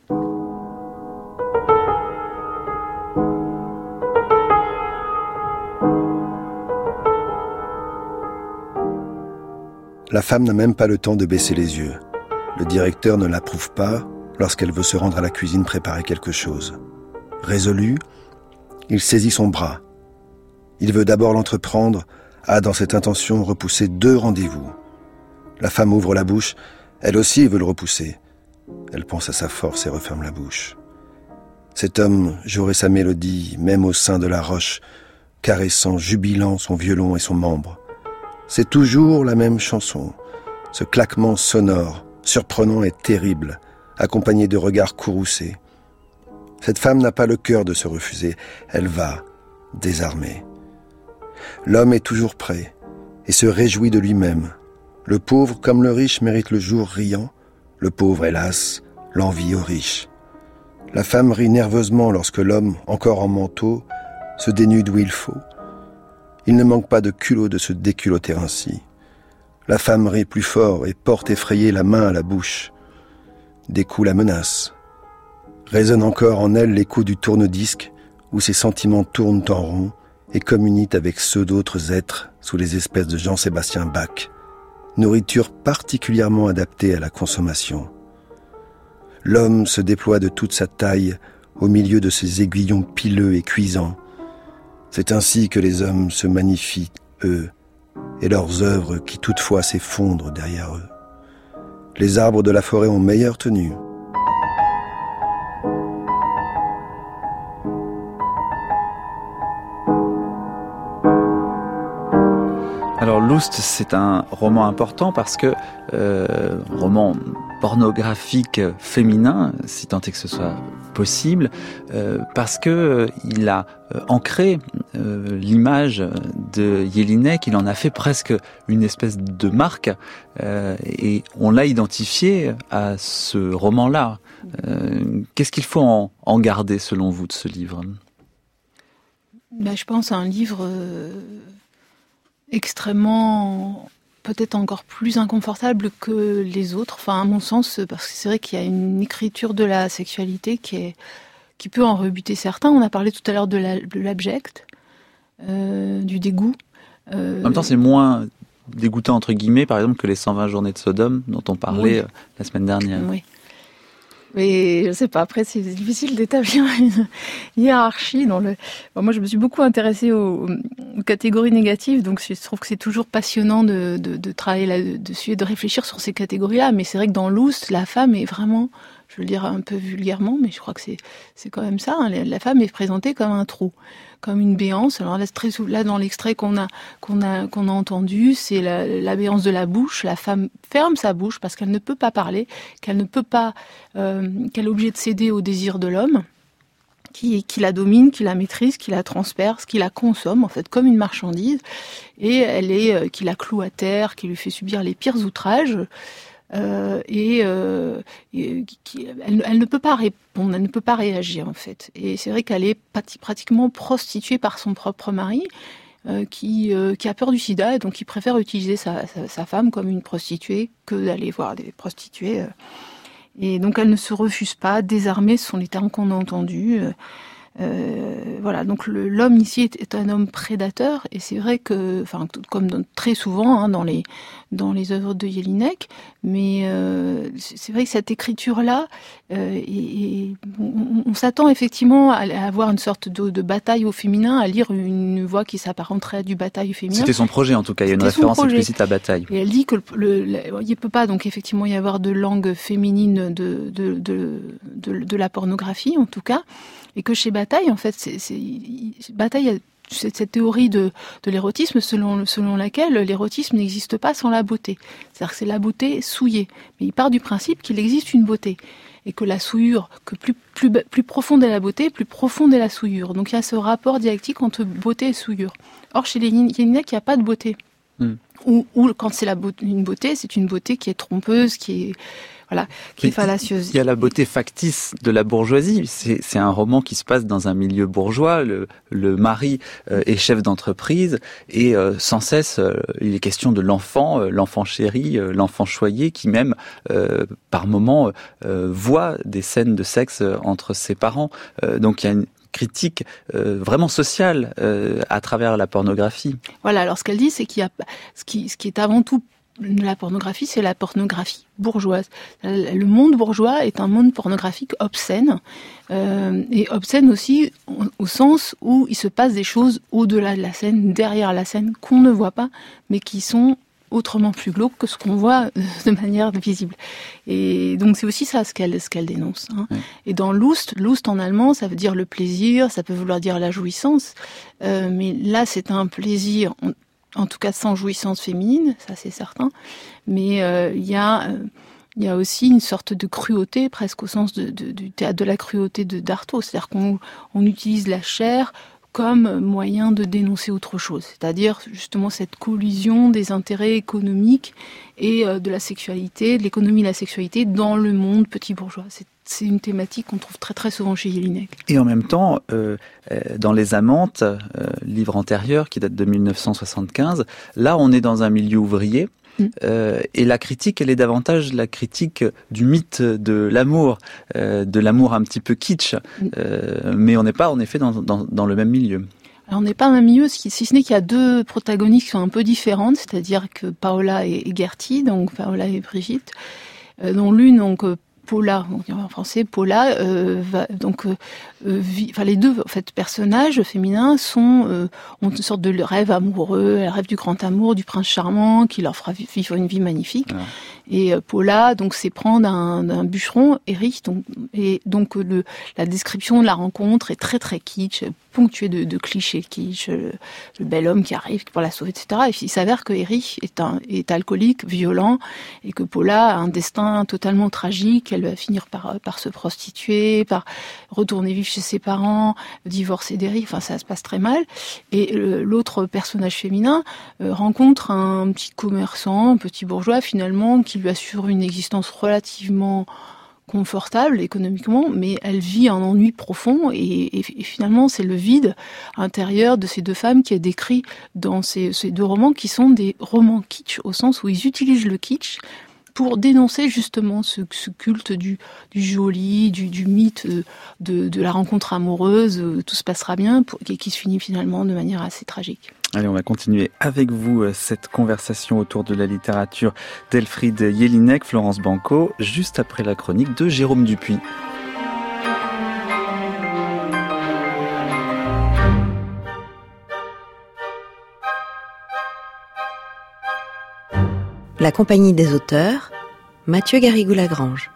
La femme n'a même pas le temps de baisser les yeux. Le directeur ne l'approuve pas lorsqu'elle veut se rendre à la cuisine préparer quelque chose. Résolu, il saisit son bras. Il veut d'abord l'entreprendre, a dans cette intention repoussé deux rendez-vous. La femme ouvre la bouche, elle aussi veut le repousser. Elle pense à sa force et referme la bouche. Cet homme jouerait sa mélodie, même au sein de la roche, caressant, jubilant son violon et son membre. C'est toujours la même chanson, ce claquement sonore, surprenant et terrible, accompagné de regards courroucés. Cette femme n'a pas le cœur de se refuser, elle va, désarmée. L'homme est toujours prêt et se réjouit de lui-même. Le pauvre comme le riche mérite le jour riant, le pauvre, hélas, l'envie au riche. La femme rit nerveusement lorsque l'homme, encore en manteau, se dénude où il faut. Il ne manque pas de culot de se déculotter ainsi. La femme rit plus fort et porte effrayée la main à la bouche. Des coups la menacent. Résonne encore en elle l'écho du tourne-disque où ses sentiments tournent en rond et communiquent avec ceux d'autres êtres sous les espèces de Jean-Sébastien Bach. Nourriture particulièrement adaptée à la consommation. L'homme se déploie de toute sa taille au milieu de ses aiguillons pileux et cuisants. C'est ainsi que les hommes se magnifient, eux, et leurs œuvres qui toutefois s'effondrent derrière eux. Les arbres de la forêt ont meilleure tenue. Alors Loust, c'est un roman important parce que euh, roman pornographique féminin, si tant est que ce soit possible, euh, parce que euh, il a euh, ancré euh, l'image de Jelinek, il en a fait presque une espèce de marque, euh, et on l'a identifié à ce roman-là. Euh, qu'est-ce qu'il faut en, en garder selon vous de ce livre ? Ben, je pense à un livre euh, extrêmement, peut-être encore plus inconfortable que les autres, enfin à mon sens, parce que c'est vrai qu'il y a une écriture de la sexualité qui, est, qui peut en rebuter certains. On a parlé tout à l'heure de, la, de l'abject, euh, du dégoût. Euh, en même temps, c'est moins dégoûtant, entre guillemets, par exemple, que les cent vingt journées de Sodome dont on parlait oui. la semaine dernière. Oui. Mais je sais pas, après c'est difficile d'établir une hiérarchie dans le... Bon, moi je me suis beaucoup intéressée aux, aux catégories négatives, donc je trouve que c'est toujours passionnant de, de, de travailler là-dessus et de réfléchir sur ces catégories-là, mais c'est vrai que dans Loust, la femme est vraiment, je veux le dire un peu vulgairement, mais je crois que c'est, c'est quand même ça, hein, la femme est présentée comme un trou, comme une béance. Alors là, très, là dans l'extrait qu'on a, qu'on a, qu'on a entendu, c'est la, la béance de la bouche. La femme ferme sa bouche parce qu'elle ne peut pas parler, qu'elle ne peut pas, euh, qu'elle est obligée de céder au désir de l'homme, qui, qui la domine, qui la maîtrise, qui la transperce, qui la consomme, en fait, comme une marchandise. Et elle est, euh, qui la cloue à terre, qui lui fait subir les pires outrages. Euh, et, euh, et qui, elle, elle ne peut pas répondre, elle ne peut pas réagir en fait. Et c'est vrai qu'elle est pratiquement prostituée par son propre mari, euh, qui, euh, qui a peur du sida et donc qui préfère utiliser sa, sa, sa femme comme une prostituée que d'aller voir des prostituées. Et donc elle ne se refuse pas, désarmée, ce sont les termes qu'on a entendus. Euh, voilà, donc le, l'homme ici est, est un homme prédateur, et c'est vrai que, enfin, comme dans, très souvent hein, dans les dans les œuvres de Jelinek, mais euh, c'est vrai que cette écriture-là, euh, et, et on, on s'attend effectivement à, à avoir une sorte de, de bataille au féminin, à lire une voix qui s'apparenterait à du bataille au féminin. C'était son projet en tout cas, il y a une C'était référence explicite à bataille. Et elle dit que le, le, il ne peut pas donc effectivement y avoir de langue féminine de de de de, de la pornographie en tout cas. Et que chez Bataille, en fait, c'est, c'est, Bataille a cette, cette théorie de, de l'érotisme selon, selon laquelle l'érotisme n'existe pas sans la beauté. C'est-à-dire que c'est la beauté souillée. Mais il part du principe qu'il existe une beauté. Et que la souillure, que plus, plus, plus profonde est la beauté, plus profonde est la souillure. Donc il y a ce rapport dialectique entre beauté et souillure. Or, chez les Jelinek, il n'y a pas de beauté. Mm. Ou, ou quand c'est la beauté, une beauté, c'est une beauté qui est trompeuse, qui est... voilà, qui est fallacieuse. Il y a la beauté factice de la bourgeoisie. C'est, c'est un roman qui se passe dans un milieu bourgeois. Le, le mari euh, est chef d'entreprise et euh, sans cesse, euh, il est question de l'enfant, euh, l'enfant chéri, euh, l'enfant choyé, qui même, euh, par moments, euh, voit des scènes de sexe entre ses parents. Euh, donc il y a une critique euh, vraiment sociale euh, à travers la pornographie. Voilà, alors ce qu'elle dit, c'est qu'il y a ce qui, ce qui est avant tout la pornographie, c'est la pornographie bourgeoise. Le monde bourgeois est un monde pornographique obscène, euh, et obscène aussi au, au sens où il se passe des choses au-delà de la scène, derrière la scène, qu'on ne voit pas, mais qui sont autrement plus glauques que ce qu'on voit de manière visible. Et donc c'est aussi ça ce qu'elle, ce qu'elle dénonce. Hein. Oui. Et dans Lust, Lust en allemand, ça veut dire le plaisir, ça peut vouloir dire la jouissance, euh, mais là c'est un plaisir... On, en tout cas sans jouissance féminine, ça c'est certain, mais il euh, y a euh, il y a aussi une sorte de cruauté, presque au sens de, de, du théâtre de la cruauté de d'Artaud, c'est-à-dire qu'on on utilise la chair comme moyen de dénoncer autre chose, c'est-à-dire justement cette collision des intérêts économiques et euh, de la sexualité, de l'économie et de la sexualité dans le monde petit bourgeois. C'est C'est une thématique qu'on trouve très très souvent chez Jelinek. Et en même temps, euh, dans Les Amantes, euh, livre antérieur qui date de mille neuf cent soixante-quinze, là on est dans un milieu ouvrier. Euh, et la critique, elle est davantage la critique du mythe de l'amour, euh, de l'amour un petit peu kitsch, euh, mais on n'est pas en effet dans, dans, dans le même milieu. Alors on n'est pas dans le même milieu, si ce n'est qu'il y a deux protagonistes qui sont un peu différentes, c'est-à-dire que Paola et Gertie, donc Paola et Brigitte, euh, dont l'une donc Paula, on dit en français, Paula, euh, va, donc, euh, vit, enfin les deux en fait personnages féminins sont euh, ont une sorte de rêve amoureux, le rêve du grand amour, du prince charmant qui leur fera vivre une vie magnifique. Ouais. Et euh, Paula donc s'éprend d'un, d'un bûcheron, Erich, donc et donc le la description de la rencontre est très très kitsch, ponctuée de, de clichés kitsch, le, le bel homme qui arrive pour la sauver, et cetera. Et il s'avère que Erich est un est alcoolique, violent, et que Paula a un destin totalement tragique. Elle va finir par, par se prostituer, par retourner vivre chez ses parents, divorcer d'Eric, enfin ça se passe très mal. Et euh, l'autre personnage féminin euh, rencontre un petit commerçant, un petit bourgeois finalement, qui lui assure une existence relativement confortable économiquement, mais elle vit un ennui profond et, et, et finalement c'est le vide intérieur de ces deux femmes qui est décrit dans ces, ces deux romans qui sont des romans kitsch au sens où ils utilisent le kitsch pour dénoncer justement ce, ce culte du, du joli, du, du mythe de, de la rencontre amoureuse, tout se passera bien, pour, et qui se finit finalement de manière assez tragique. Allez, on va continuer avec vous cette conversation autour de la littérature d'Elfriede Jelinek, Florence Banco, juste après la chronique de Jérôme Dupuis. La compagnie des auteurs, Mathieu Garrigou-Lagrange.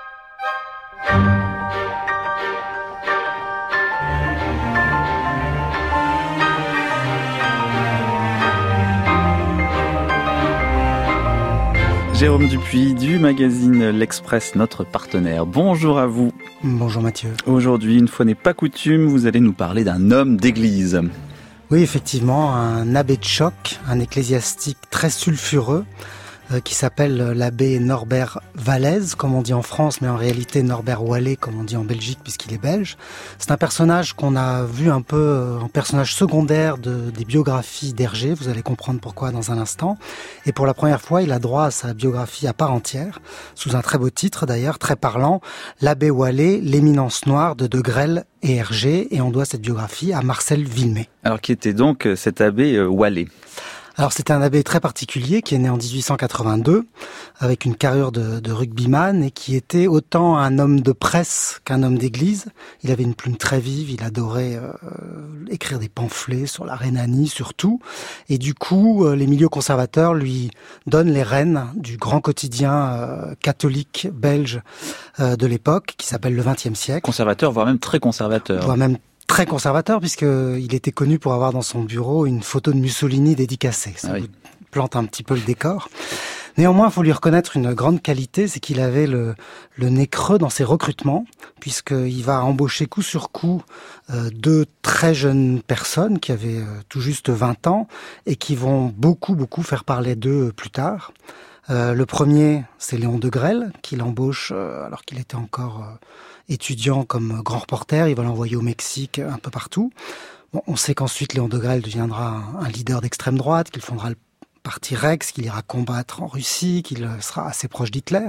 Jérôme Dupuis du magazine L'Express, notre partenaire. Bonjour à vous. Bonjour Mathieu. Aujourd'hui, une fois n'est pas coutume, vous allez nous parler d'un homme d'église. Oui, effectivement, un abbé de choc, un ecclésiastique très sulfureux, euh, qui s'appelle l'abbé Norbert Vallès, comme on dit en France, mais en réalité Norbert Wallet, comme on dit en Belgique, puisqu'il est belge. C'est un personnage qu'on a vu un peu euh, en personnage secondaire de, des biographies d'Hergé, vous allez comprendre pourquoi dans un instant. Et pour la première fois, il a droit à sa biographie à part entière, sous un très beau titre d'ailleurs, très parlant, l'abbé Wallet, l'éminence noire de De Grelle et Hergé, et on doit cette biographie à Marcel Villemé. Alors qui était donc cet abbé euh, Wallet ? Alors c'était un abbé très particulier qui est né en dix-huit cent quatre-vingt-deux avec une carrure de, de rugbyman et qui était autant un homme de presse qu'un homme d'église. Il avait une plume très vive, il adorait euh, écrire des pamphlets sur la Rhénanie surtout. Et du coup, euh, les milieux conservateurs lui donnent les rênes du grand quotidien euh, catholique belge euh, de l'époque qui s'appelle Le vingtième siècle. Conservateur, voire même très conservateur. Voire même très conservateur, puisqu'il était connu pour avoir dans son bureau une photo de Mussolini dédicacée. Ça ah oui. vous plante un petit peu le décor. Néanmoins, il faut lui reconnaître une grande qualité, c'est qu'il avait le, le nez creux dans ses recrutements, puisqu'il va embaucher coup sur coup euh, deux très jeunes personnes qui avaient euh, tout juste vingt ans et qui vont beaucoup, beaucoup faire parler d'eux plus tard. Euh, le premier, c'est Léon Degrelle, qui l'embauche euh, alors qu'il était encore euh, étudiant comme grand reporter. Il va l'envoyer au Mexique, un peu partout. Bon, on sait qu'ensuite Léon Degrelle deviendra un, un leader d'extrême droite, qu'il fondera le parti Rex, qu'il ira combattre en Russie, qu'il sera assez proche d'Hitler.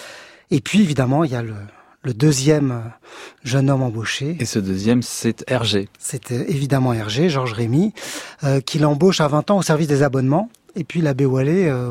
Et puis évidemment, il y a le, le deuxième jeune homme embauché. Et ce deuxième, c'est Hergé. C'est évidemment Hergé, Georges Rémy, euh, qui l'embauche à vingt ans au service des abonnements. Et puis l'abbé Wallet euh,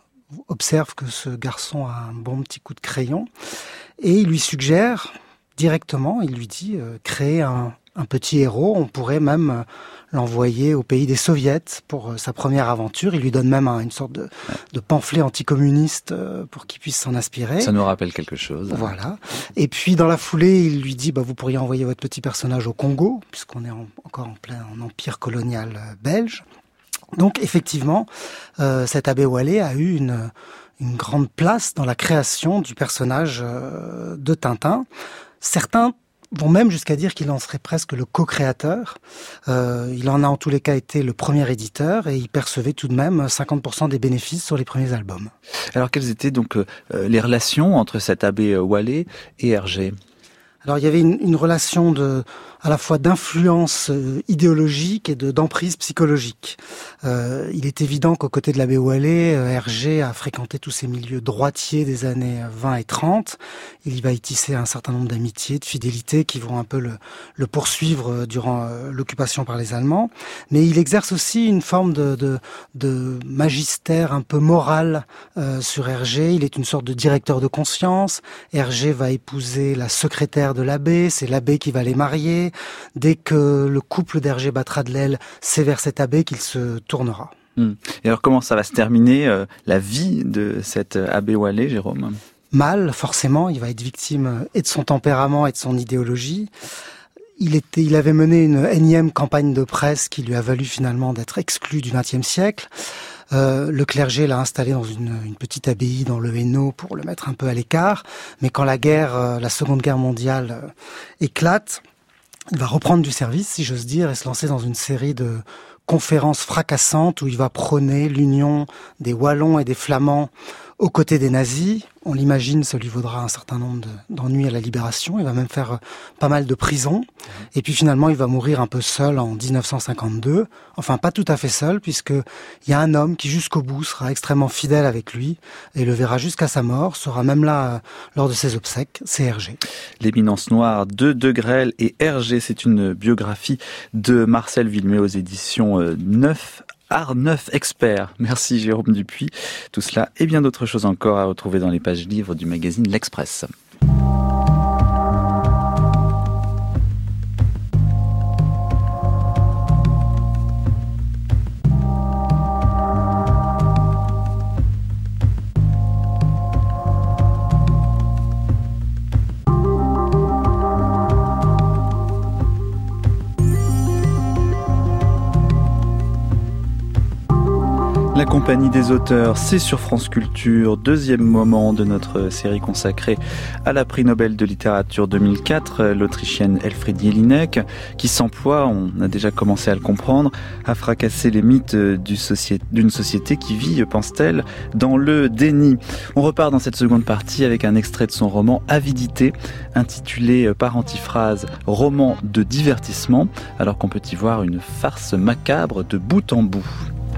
observe que ce garçon a un bon petit coup de crayon. Et il lui suggère directement, il lui dit, euh, créer un, un petit héros. On pourrait même euh, l'envoyer au pays des soviets pour euh, sa première aventure. Il lui donne même un, une sorte de, de pamphlet anticommuniste euh, pour qu'il puisse s'en inspirer. Ça nous rappelle quelque chose. Voilà. Et puis dans la foulée, il lui dit, bah, vous pourriez envoyer votre petit personnage au Congo, puisqu'on est en, encore en plein en empire colonial euh, belge. Donc effectivement, euh, cet abbé Wallet a eu une, une grande place dans la création du personnage euh, de Tintin. Certains vont même jusqu'à dire qu'il en serait presque le co-créateur. Euh, il en a en tous les cas été le premier éditeur et il percevait tout de même cinquante pour cent des bénéfices sur les premiers albums. Alors quelles étaient donc euh, les relations entre cet abbé Wallet et Hergé ? Alors il y avait une, une relation de, à la fois d'influence euh, idéologique et de d'emprise psychologique. Euh, il est évident qu'aux côtés de l'abbé Wallet, euh, Hergé a fréquenté tous ces milieux droitiers des années vingt et trente. Il y va y tisser un certain nombre d'amitiés, de fidélités qui vont un peu le, le poursuivre durant euh, l'occupation par les Allemands. Mais il exerce aussi une forme de, de, de magistère un peu moral euh, sur Hergé. Il est une sorte de directeur de conscience. Hergé va épouser la secrétaire de l'abbé, c'est l'abbé qui va les marier. Dès que le couple d'Hergé battra de l'aile, c'est vers cet abbé qu'il se tournera. Hum. Et alors comment ça va se terminer, euh, la vie de cet abbé Wallet, Jérôme ? Mal, forcément, il va être victime et de son tempérament et de son idéologie. Il était, il avait mené une énième campagne de presse qui lui a valu finalement d'être exclu du vingtième siècle. Euh, le clergé l'a installé dans une, une petite abbaye dans le Hainaut pour le mettre un peu à l'écart. Mais quand la guerre, euh, la Seconde Guerre mondiale euh, éclate, il va reprendre du service, si j'ose dire, et se lancer dans une série de conférences fracassantes où il va prôner l'union des Wallons et des Flamands aux côtés des nazis. On l'imagine, ça lui vaudra un certain nombre de, d'ennuis à la Libération. Il va même faire pas mal de prisons. Et puis finalement, il va mourir un peu seul en dix-neuf cent cinquante-deux. Enfin, pas tout à fait seul, puisqu'il y a un homme qui, jusqu'au bout, sera extrêmement fidèle avec lui et le verra jusqu'à sa mort, sera même là euh, lors de ses obsèques. C'est Hergé. L'éminence noire de Degrelle et Hergé, c'est une biographie de Marcel Villemé aux éditions euh, neuf. Art neuf Expert. Merci Jérôme Dupuis. Tout cela et bien d'autres choses encore à retrouver dans les pages livres du magazine L'Express. La compagnie des auteurs, c'est sur France Culture, deuxième moment de notre série consacrée à la prix Nobel de littérature deux mille quatre, l'Autrichienne Elfriede Jelinek, qui s'emploie, on a déjà commencé à le comprendre, à fracasser les mythes du socié- d'une société qui vit, pense-t-elle, dans le déni. On repart dans cette seconde partie avec un extrait de son roman Avidité, intitulé par antiphrase « Roman de divertissement », alors qu'on peut y voir une farce macabre de bout en bout.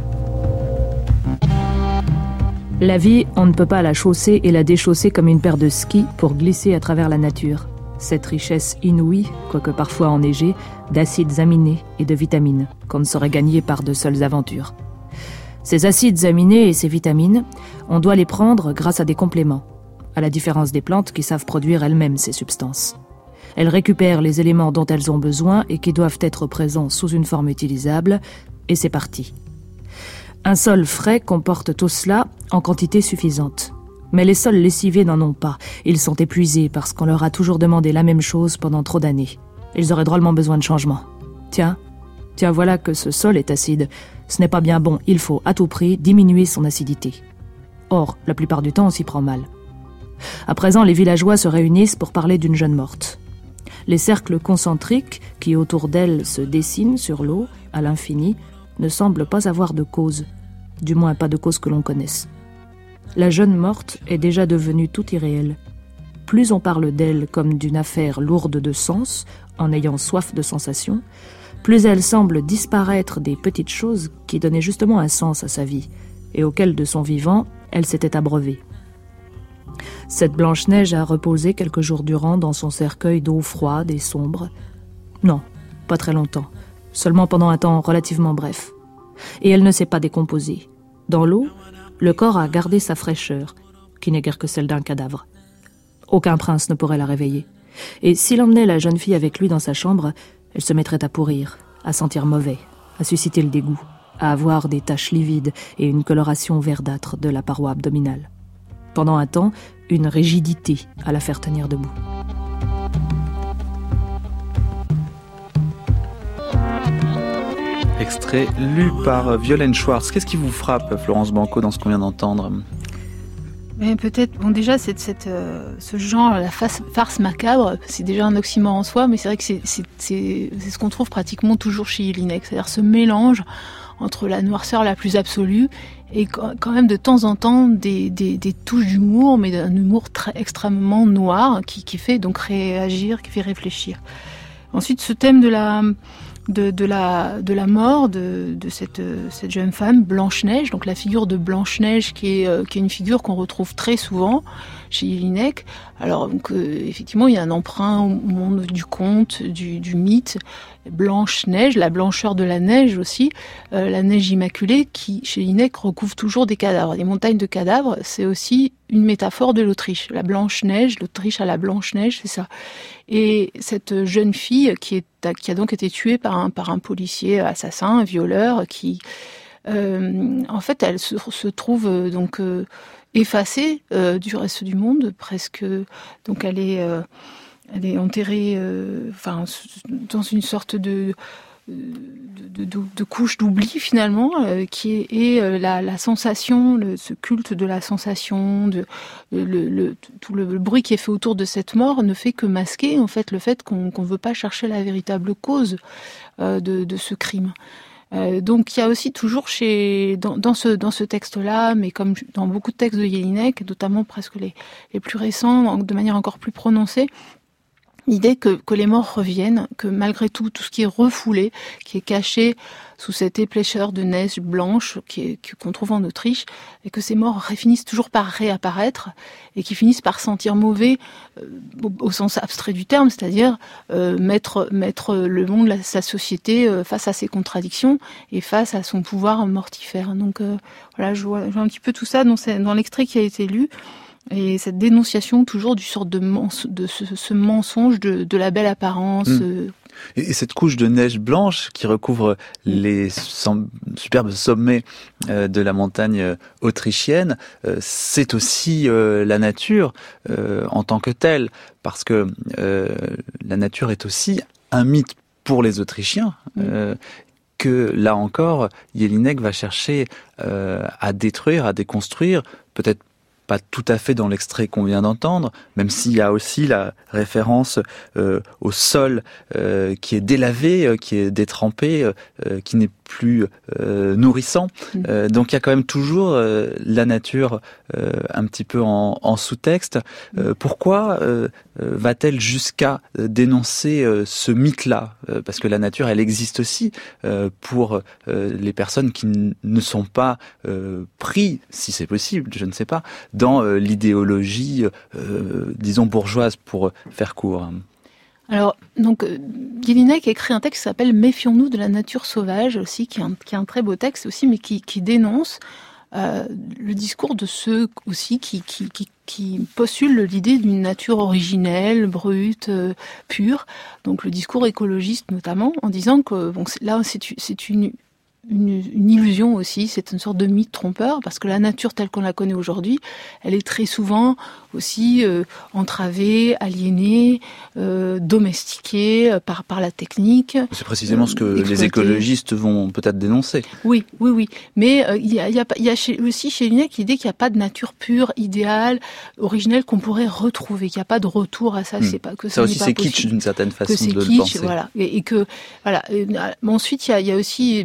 La vie, on ne peut pas la chausser et la déchausser comme une paire de skis pour glisser à travers la nature. Cette richesse inouïe, quoique parfois enneigée, d'acides aminés et de vitamines, qu'on ne saurait gagner par de seules aventures. Ces acides aminés et ces vitamines, on doit les prendre grâce à des compléments, à la différence des plantes qui savent produire elles-mêmes ces substances. Elles récupèrent les éléments dont elles ont besoin et qui doivent être présents sous une forme utilisable, et c'est parti. Un sol frais comporte tout cela en quantité suffisante. Mais les sols lessivés n'en ont pas. Ils sont épuisés parce qu'on leur a toujours demandé la même chose pendant trop d'années. Ils auraient drôlement besoin de changement. Tiens, tiens, voilà que ce sol est acide. Ce n'est pas bien bon. Il faut, à tout prix, diminuer son acidité. Or, la plupart du temps, on s'y prend mal. À présent, les villageois se réunissent pour parler d'une jeune morte. Les cercles concentriques qui, autour d'elle, se dessinent sur l'eau, à l'infini, ne semblent pas avoir de cause. Du moins pas de cause que l'on connaisse. la jeune morte est déjà devenue tout irréelle. Plus on parle d'elle comme d'une affaire lourde de sens, en ayant soif de sensations, plus elle semble disparaître des petites choses qui donnaient justement un sens à sa vie, et auxquelles de son vivant, elle s'était abreuvée. Cette Blanche-Neige a reposé quelques jours durant dans son cercueil d'eau froide et sombre. Non, pas très longtemps, seulement pendant un temps relativement bref. Et elle ne s'est pas décomposée. Dans l'eau, le corps a gardé sa fraîcheur, qui n'est guère que celle d'un cadavre. Aucun prince ne pourrait la réveiller. Et s'il emmenait la jeune fille avec lui dans sa chambre, elle se mettrait à pourrir, à sentir mauvais, à susciter le dégoût, à avoir des taches livides et une coloration verdâtre de la paroi abdominale. Pendant un temps, une rigidité à la faire tenir debout. Extrait lu par Violaine Schwartz. Qu'est-ce qui vous frappe, Florence Banco, dans ce qu'on vient d'entendre ? Mais peut-être, bon déjà, cette, cette, euh, ce genre, la farce, farce macabre, c'est déjà un oxymore en soi, mais c'est vrai que c'est, c'est, c'est, c'est ce qu'on trouve pratiquement toujours chez Jelinek, c'est-à-dire ce mélange entre la noirceur la plus absolue et quand même de temps en temps des, des, des touches d'humour, mais d'un humour très extrêmement noir qui, qui fait donc réagir, qui fait réfléchir. Ensuite, ce thème de la... De, de, la, de la mort de, de cette, cette jeune femme, Blanche-Neige, donc la figure de Blanche-Neige qui est, qui est une figure qu'on retrouve très souvent chez Jelinek. Alors donc, euh, effectivement, il y a un emprunt au monde du conte, du, du mythe. Blanche-Neige, la blancheur de la neige aussi, euh, la neige immaculée qui, chez Jelinek, recouvre toujours des cadavres. Les montagnes de cadavres, c'est aussi une métaphore de l'Autriche. La Blanche-Neige, l'Autriche à la Blanche-Neige, c'est ça. Et cette jeune fille qui, est, qui a donc été tuée par un, par un policier assassin, un violeur, qui, euh, en fait, elle se, se trouve euh, donc euh, effacée euh, du reste du monde, presque. Donc elle est... Euh, Elle est enterrée euh, enfin, dans une sorte de, de, de, de couche d'oubli finalement, euh, qui est et, euh, la, la sensation, le, ce culte de la sensation, de, le, le, tout le, le bruit qui est fait autour de cette mort ne fait que masquer en fait le fait qu'on ne veut pas chercher la véritable cause euh, de, de ce crime. Euh, donc il y a aussi toujours chez dans, dans ce dans ce texte-là, mais comme dans beaucoup de textes de Jelinek, notamment presque les les plus récents, de manière encore plus prononcée, l'idée que, que les morts reviennent, que malgré tout, tout ce qui est refoulé, qui est caché sous cette épaisseur de neige blanche qui est, qu'on trouve en Autriche, et que ces morts finissent toujours par réapparaître, et qui finissent par sentir mauvais euh, au, au sens abstrait du terme, c'est-à-dire euh, mettre, mettre le monde, la, sa société euh, face à ses contradictions et face à son pouvoir mortifère. Donc euh, voilà, je vois, je vois un petit peu tout ça dans, dans l'extrait qui a été lu. Et cette dénonciation toujours du sort de, mens- de ce, ce mensonge de, de la belle apparence. Mmh. Euh... Et, et cette couche de neige blanche qui recouvre les som- superbes sommets euh, de la montagne autrichienne, euh, c'est aussi euh, la nature euh, en tant que telle, parce que euh, la nature est aussi un mythe pour les Autrichiens. Mmh. Euh, que là encore, Jelinek va chercher euh, à détruire, à déconstruire, peut-être pas tout à fait dans l'extrait qu'on vient d'entendre, même s'il y a aussi la référence euh, au sol euh, qui est délavé, euh, qui est détrempé, euh, qui n'est plus euh, nourrissant. Euh, donc il y a quand même toujours euh, la nature euh, un petit peu en, en sous-texte. Euh, pourquoi euh, va-t-elle jusqu'à dénoncer euh, ce mythe-là ? euh, Parce que la nature, elle existe aussi euh, pour euh, les personnes qui n- ne sont pas euh, pris, si c'est possible, je ne sais pas, dans euh, l'idéologie, euh, disons, bourgeoise, pour faire court. Alors, donc, Jelinek a écrit un texte qui s'appelle « Méfions-nous de la nature sauvage » aussi, qui est un, qui est un très beau texte aussi, mais qui, qui dénonce euh, le discours de ceux aussi qui, qui, qui, qui postulent l'idée d'une nature originelle, brute, euh, pure. Donc le discours écologiste notamment, en disant que bon, c'est, là, c'est, c'est une... Une, une illusion aussi, c'est une sorte de mythe trompeur, parce que la nature telle qu'on la connaît aujourd'hui, elle est très souvent aussi euh, entravée, aliénée, euh, domestiquée euh, par, par la technique. C'est précisément euh, ce que exploitée. Les écologistes vont peut-être dénoncer. Oui, oui, oui. Mais il euh, y a, y a, y a chez, aussi chez Jelinek l'idée qu'il n'y a pas de nature pure, idéale, originelle, qu'on pourrait retrouver, qu'il n'y a pas de retour à ça. Mmh. C'est pas, que ça, ça aussi, pas c'est possible. kitsch d'une certaine façon que c'est de kitsch, le penser. Voilà. Et, et que, voilà. Et, ensuite, il y a, y a aussi, bien sûr,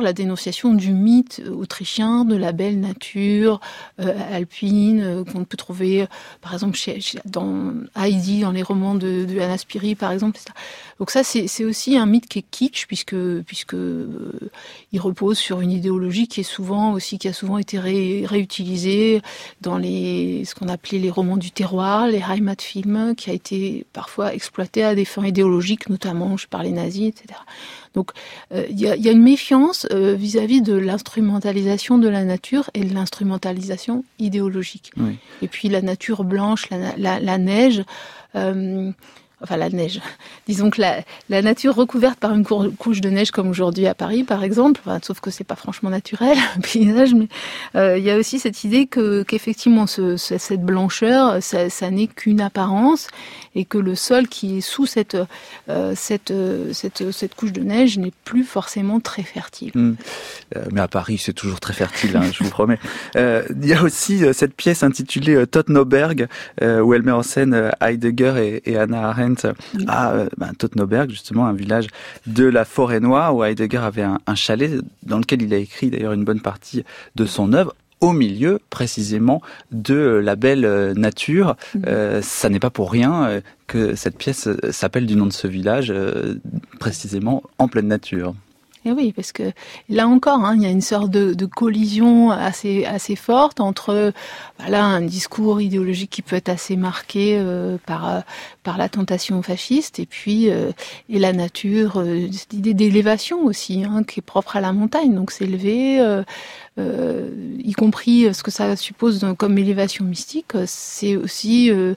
la dénonciation du mythe autrichien de la belle nature euh, alpine euh, qu'on peut trouver, euh, par exemple, chez, chez, dans Heidi, dans les romans de, de Anna Spiri, par exemple. Et cetera. Donc ça, c'est, c'est aussi un mythe qui est kitsch, puisque, puisque euh, il repose sur une idéologie qui est souvent aussi, qui a souvent été ré, réutilisée dans les, ce qu'on appelait les romans du terroir, les Heimatfilme, qui a été parfois exploité à des fins idéologiques, notamment par les nazis, et cetera. Donc, il euh, y, y a une méfiance euh, vis-à-vis de l'instrumentalisation de la nature et de l'instrumentalisation idéologique. Oui. Et puis la nature blanche, la, la, la neige... Euh, Enfin, la neige. Disons que la, la nature recouverte par une couche de neige, comme aujourd'hui à Paris, par exemple, enfin, sauf que c'est pas franchement naturel, un paysage, mais euh, il y a aussi cette idée que, qu'effectivement, ce, ce, cette blancheur, ça, ça n'est qu'une apparence, et que le sol qui est sous cette, euh, cette, cette, cette couche de neige n'est plus forcément très fertile. Mmh. Euh, mais à Paris, c'est toujours très fertile, hein, je vous promets. Euh, il y a aussi euh, cette pièce intitulée euh, Totnoberg, euh, où elle met en scène euh, Heidegger et, et Hannah Arendt à euh, ben, Totnoberg, justement un village de la Forêt-Noire, où Heidegger avait un, un chalet dans lequel il a écrit d'ailleurs une bonne partie de son œuvre, au milieu précisément de la belle nature. Mmh. Euh, ça n'est pas pour rien euh, que cette pièce s'appelle du nom de ce village, euh, précisément en pleine nature. Et oui, parce que là encore, hein, il y a une sorte de, de collision assez assez forte entre voilà un discours idéologique qui peut être assez marqué euh, par euh, par la tentation fasciste et puis euh, et la nature, euh, cette idée d'élévation aussi, hein, qui est propre à la montagne. Donc s'élever, euh, euh, y compris ce que ça suppose comme élévation mystique, c'est aussi euh,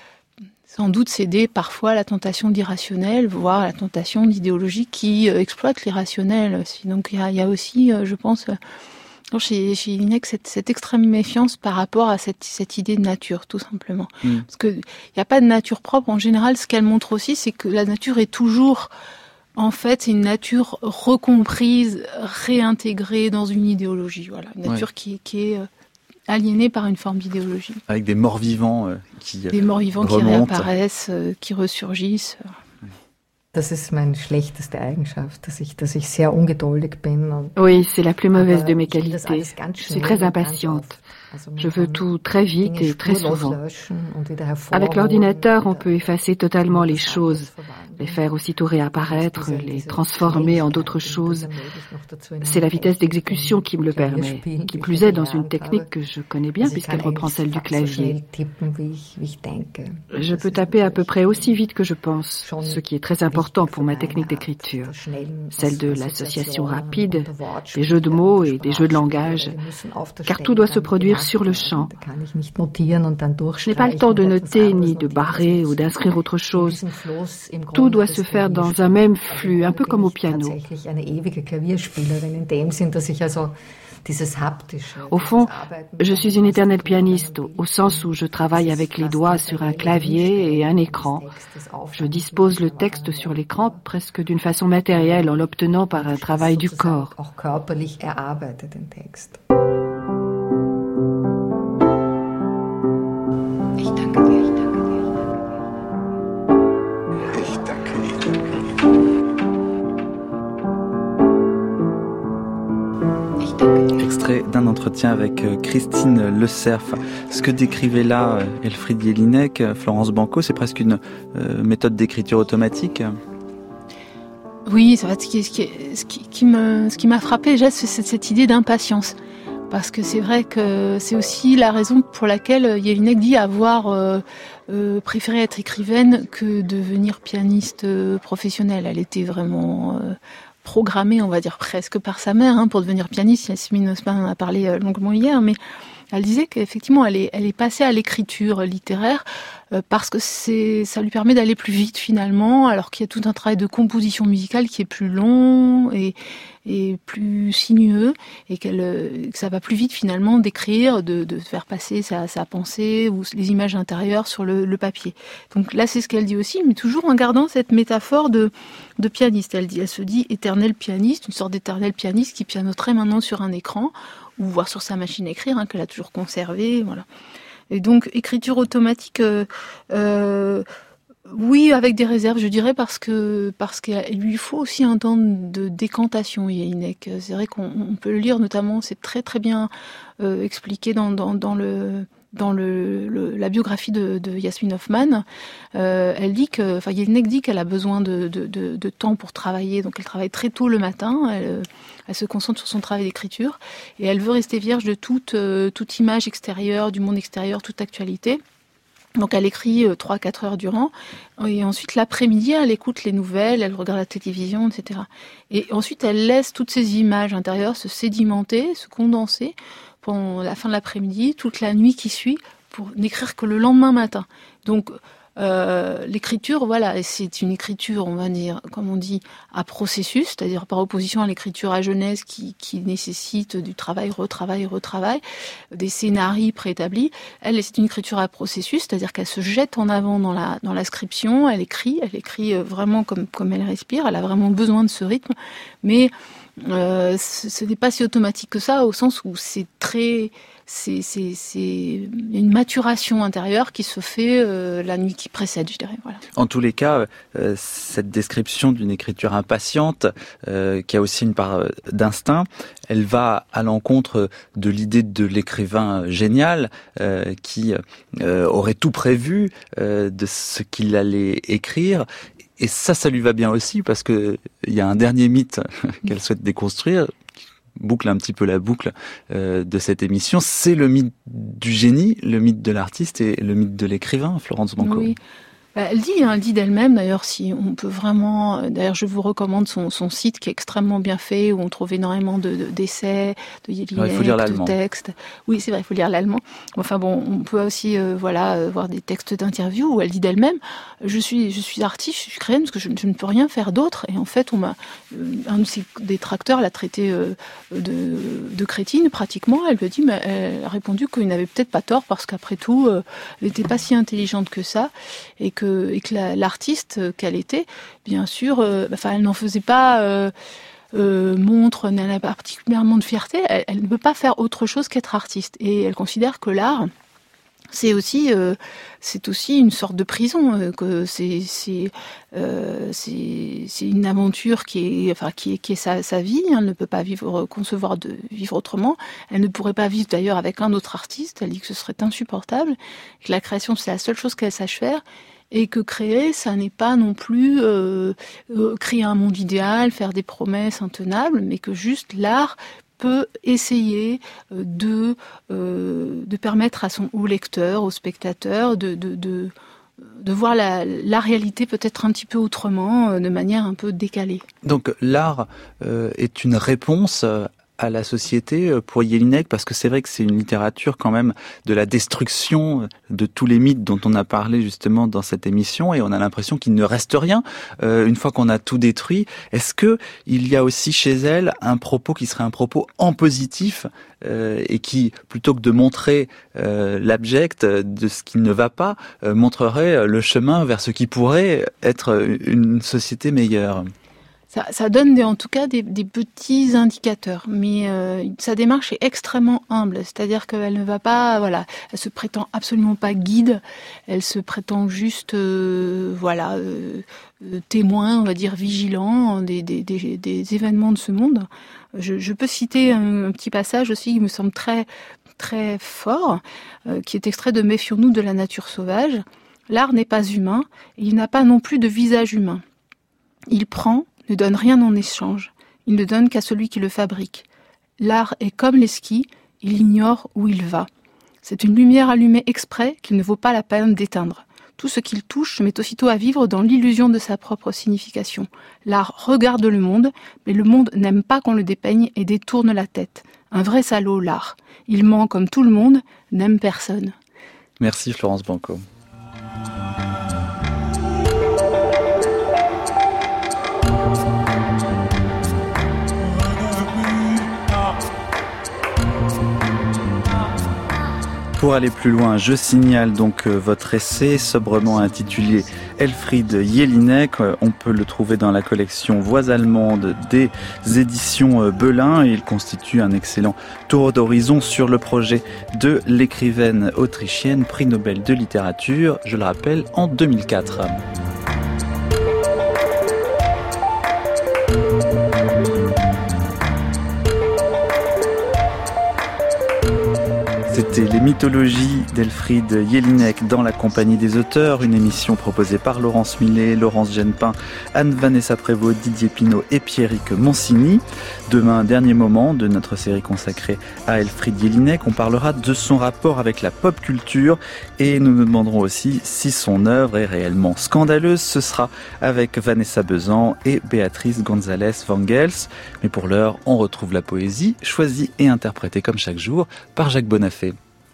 sans doute céder parfois à la tentation d'irrationnel, voire à la tentation d'idéologie qui euh, exploite l'irrationnel. Donc il y a, y a aussi, euh, je pense, euh, chez, chez Jelinek, cette, cette extrême méfiance par rapport à cette, cette idée de nature, tout simplement. Mmh. Parce qu'il n'y a pas de nature propre. En général, ce qu'elle montre aussi, c'est que la nature est toujours... En fait, c'est une nature recomprise, réintégrée dans une idéologie. Voilà, une nature ouais. qui, qui est... Euh, aliénés par une forme d'idéologie. Avec des morts vivants euh, qui Des morts vivants remontent. qui réapparaissent, euh, qui ressurgissent. Das ist meine schlechteste Eigenschaft, dass ich, dass ich sehr ungeduldig bin. Oui, c'est la plus mauvaise de mes qualités. Je suis très impatiente. Je veux tout très vite et très souvent. Avec l'ordinateur, on peut effacer totalement les choses, les faire aussitôt réapparaître, les transformer en d'autres choses. C'est la vitesse d'exécution qui me le permet, qui plus est dans une technique que je connais bien puisqu'elle reprend celle du clavier. Je peux taper à peu près aussi vite que je pense, ce qui est très important pour ma technique d'écriture, celle de l'association rapide, des jeux de mots et des jeux de langage, car tout doit se produire sur le champ. Je n'ai pas le temps de noter, ni de barrer ou d'inscrire autre chose. Tout doit se faire dans un même flux, un peu comme au piano. Au fond, je suis une éternelle pianiste, au sens où je travaille avec les doigts sur un clavier et un écran. Je dispose le texte sur l'écran presque d'une façon matérielle en l'obtenant par un travail du corps. Ich danke dir, ich danke dir. Ich danke dir. Ich danke dir. Extrait d'un entretien avec Christine Le Cerf. Ce que décrivait là Elfriede Jelinek, Florence Banco, c'est presque une euh, méthode d'écriture automatique. Oui, ça va. Ce qui, ce qui, ce qui, qui me, ce qui m'a frappé déjà, c'est cette, cette idée d'impatience. Parce que c'est vrai que c'est aussi la raison pour laquelle Jelinek dit avoir euh, euh, préféré être écrivaine que devenir pianiste euh, professionnelle. Elle était vraiment euh, programmée, on va dire presque par sa mère, hein, pour devenir pianiste. Yasmine Osman en a parlé euh, longuement hier, mais elle disait qu'effectivement elle est, elle est passée à l'écriture littéraire euh, parce que c'est, ça lui permet d'aller plus vite finalement, alors qu'il y a tout un travail de composition musicale qui est plus long et et plus sinueux, et qu'elle, que ça va plus vite finalement d'écrire, de, de faire passer sa, sa pensée ou les images intérieures sur le, le papier. Donc là, c'est ce qu'elle dit aussi, mais toujours en gardant cette métaphore de, de pianiste. Elle dit, elle se dit éternel pianiste, une sorte d'éternel pianiste qui pianoterait maintenant sur un écran, ou voire sur sa machine à écrire, hein, qu'elle a toujours conservée, voilà. Et donc, écriture automatique, euh, euh, Oui, avec des réserves, je dirais, parce que parce qu'il lui faut aussi un temps de décantation, Jelinek. C'est vrai qu'on on peut le lire, notamment, c'est très très bien euh, expliqué dans, dans, dans le dans le, le la biographie de, de Yasmine Hoffman. Euh, elle dit que, enfin, Jelinek dit qu'elle a besoin de, de, de, de temps pour travailler, donc elle travaille très tôt le matin. Elle, elle se concentre sur son travail d'écriture et elle veut rester vierge de toute euh, toute image extérieure, du monde extérieur, toute actualité. Donc elle écrit trois à quatre heures durant, et ensuite l'après-midi elle écoute les nouvelles, elle regarde la télévision, et cetera. Et ensuite elle laisse toutes ces images intérieures se sédimenter, se condenser pendant la fin de l'après-midi, toute la nuit qui suit, pour n'écrire que le lendemain matin. Donc euh, l'écriture, voilà, c'est une écriture, on va dire, comme on dit, à processus, c'est-à-dire par opposition à l'écriture à Genèse qui, qui nécessite du travail, retravail, retravail, des scénarios préétablis. Elle, c'est une écriture à processus, c'est-à-dire qu'elle se jette en avant dans la dans l'inscription, elle écrit, elle écrit vraiment comme comme elle respire, elle a vraiment besoin de ce rythme, mais euh, ce, ce n'est pas si automatique que ça, au sens où c'est très C'est, c'est, c'est une maturation intérieure qui se fait euh, la nuit qui précède, je dirais. Voilà. En tous les cas, euh, cette description d'une écriture impatiente, euh, qui a aussi une part d'instinct, elle va à l'encontre de l'idée de l'écrivain génial, euh, qui euh, aurait tout prévu euh, de ce qu'il allait écrire. Et ça, ça lui va bien aussi, parce que il y a un dernier mythe qu'elle souhaite déconstruire, boucle un petit peu la boucle euh, de cette émission, c'est le mythe du génie, le mythe de l'artiste et le mythe de l'écrivain, Florence Banco. Oui. Elle dit, elle dit d'elle-même, d'ailleurs, si on peut vraiment, d'ailleurs, je vous recommande son, son site qui est extrêmement bien fait, où on trouve énormément de, de d'essais, de Jelinek, de textes. Oui, c'est vrai, il faut lire l'allemand. Enfin bon, on peut aussi, euh, voilà, euh, voir des textes d'interviews où elle dit d'elle-même, je suis, je suis artiste, je suis créatrice parce que je, je ne peux rien faire d'autre. Et en fait, on m'a, euh, un de ses détracteurs l'a traité euh, de, de crétine, pratiquement. Elle lui a dit, mais elle a répondu qu'il n'avait peut-être pas tort parce qu'après tout, euh, elle n'était pas si intelligente que ça et que et que la, l'artiste qu'elle était, bien sûr, euh, enfin, elle n'en faisait pas euh, euh, montre, elle n'a pas particulièrement de fierté. Elle, elle ne peut pas faire autre chose qu'être artiste. Et elle considère que l'art, c'est aussi, euh, c'est aussi une sorte de prison. Euh, que c'est, c'est, euh, c'est, c'est une aventure qui est, enfin, qui est, qui est sa, sa vie. Elle ne peut pas vivre, concevoir de vivre autrement. Elle ne pourrait pas vivre d'ailleurs avec un autre artiste. Elle dit que ce serait insupportable. Que la création, c'est la seule chose qu'elle sache faire. Et que créer, ça n'est pas non plus euh, euh, créer un monde idéal, faire des promesses intenables, mais que juste l'art peut essayer euh, de euh, de permettre à son au lecteur, au spectateur, de de de, de voir la, la réalité peut-être un petit peu autrement, euh, de manière un peu décalée. Donc l'art euh, est une réponse à la société pour Jelinek, parce que c'est vrai que c'est une littérature quand même de la destruction de tous les mythes dont on a parlé justement dans cette émission, et on a l'impression qu'il ne reste rien euh, une fois qu'on a tout détruit. Est-ce que il y a aussi chez elle un propos qui serait un propos en positif euh, et qui, plutôt que de montrer euh, l'abject de ce qui ne va pas, euh, montrerait le chemin vers ce qui pourrait être une société meilleure? Ça, ça donne des, en tout cas des, des petits indicateurs, mais euh, sa démarche est extrêmement humble, c'est-à-dire qu'elle ne va pas, voilà, elle se prétend absolument pas guide, elle se prétend juste, euh, voilà, euh, témoin, on va dire vigilant des, des, des, des événements de ce monde. Je, je peux citer un, un petit passage aussi qui me semble très très fort, euh, qui est extrait de Méfions-nous de la nature sauvage. L'art n'est pas humain, et il n'a pas non plus de visage humain. Il prend, ne donne rien en échange. Il ne donne qu'à celui qui le fabrique. L'art est comme les skis, il ignore où il va. C'est une lumière allumée exprès qu'il ne vaut pas la peine d'éteindre. Tout ce qu'il touche se met aussitôt à vivre dans l'illusion de sa propre signification. L'art regarde le monde, mais le monde n'aime pas qu'on le dépeigne et détourne la tête. Un vrai salaud, l'art. Il ment comme tout le monde, n'aime personne. Merci Florence Banco. Pour aller plus loin, je signale donc votre essai sobrement intitulé Elfriede Jelinek. On peut le trouver dans la collection Voix allemandes des éditions Belin et il constitue un excellent tour d'horizon sur le projet de l'écrivaine autrichienne, prix Nobel de littérature, je le rappelle, en deux mille quatre. C'était les mythologies d'Elfriede Jelinek dans la compagnie des auteurs, une émission proposée par Laurence Millet, Laurence Genepin, Anne-Vanessa Prévost, Didier Pinault et Pierrick Monsigny. Demain, dernier moment de notre série consacrée à Elfriede Jelinek, on parlera de son rapport avec la pop culture et nous nous demanderons aussi si son œuvre est réellement scandaleuse. Ce sera avec Vanessa Bezan et Béatrice González-Vangels. Mais pour l'heure, on retrouve la poésie, choisie et interprétée comme chaque jour par Jacques Bonafé.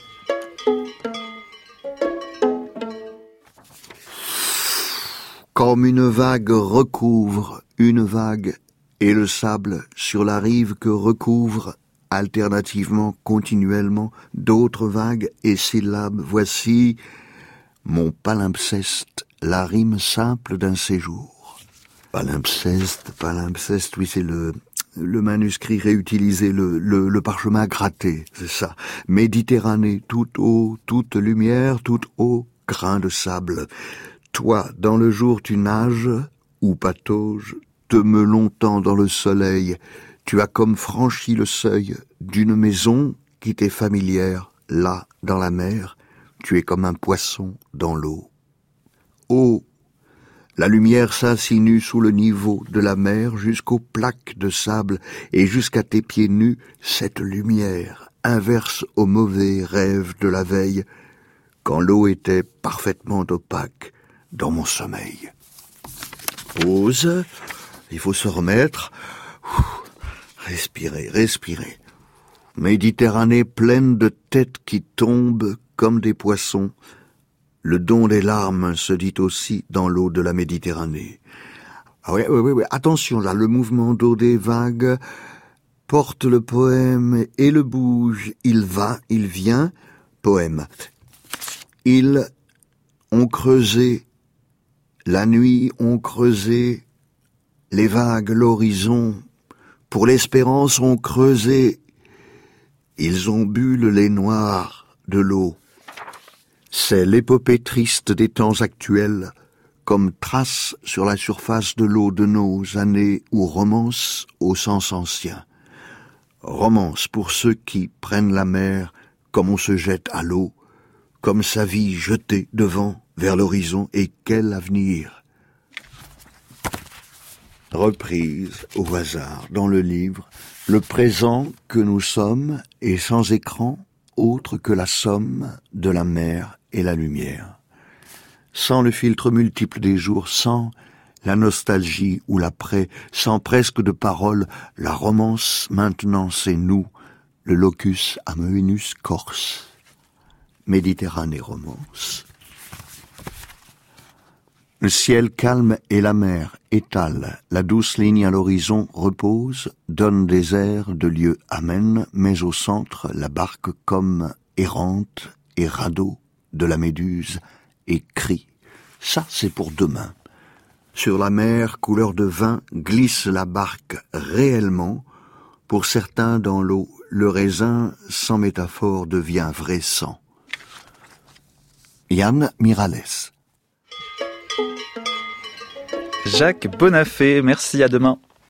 Comme une vague recouvre une vague et le sable sur la rive que recouvrent alternativement, continuellement, d'autres vagues et syllabes, voici mon palimpseste, la rime simple d'un séjour. Palimpseste, palimpseste, oui, c'est le... Le manuscrit réutilisé, le, le, le parchemin gratté, c'est ça. Méditerranée, toute eau, toute lumière, toute eau, grain de sable. Toi, dans le jour tu nages, ou patauges, te me longtemps dans le soleil. Tu as comme franchi le seuil d'une maison qui t'est familière, là, dans la mer. Tu es comme un poisson dans l'eau. Eau, la lumière s'insinue sous le niveau de la mer jusqu'aux plaques de sable et jusqu'à tes pieds nus, cette lumière inverse aux mauvais rêves de la veille, quand l'eau était parfaitement opaque dans mon sommeil. Pause, il faut se remettre, respirer, respirer. Méditerranée pleine de têtes qui tombent comme des poissons. Le don des larmes se dit aussi dans l'eau de la Méditerranée. Ah oui, oui, oui, attention là, le mouvement d'eau des vagues porte le poème et le bouge. Il va, il vient, poème. Ils ont creusé, la nuit ont creusé, les vagues, l'horizon, pour l'espérance ont creusé. Ils ont bu le lait noir de l'eau. C'est l'épopée triste des temps actuels, comme trace sur la surface de l'eau de nos années ou romance au sens ancien. Romance pour ceux qui prennent la mer comme on se jette à l'eau, comme sa vie jetée devant vers l'horizon, et quel avenir. Reprise au hasard dans le livre, le présent que nous sommes est sans écran autre que la somme de la mer et la lumière. Sans le filtre multiple des jours, sans la nostalgie ou l'après, sans presque de paroles, la romance maintenant c'est nous, le locus amoenus corse. Méditerranée romance. Le ciel calme et la mer étale, la douce ligne à l'horizon repose, donne des airs de lieux amènes, mais au centre la barque comme errante et radeau de la méduse écrit. Ça c'est pour demain. Sur la mer, couleur de vin, glisse la barque réellement. Pour certains dans l'eau, le raisin sans métaphore devient vrai sang. Yann Miralles. Jacques Bonafé, merci, à demain.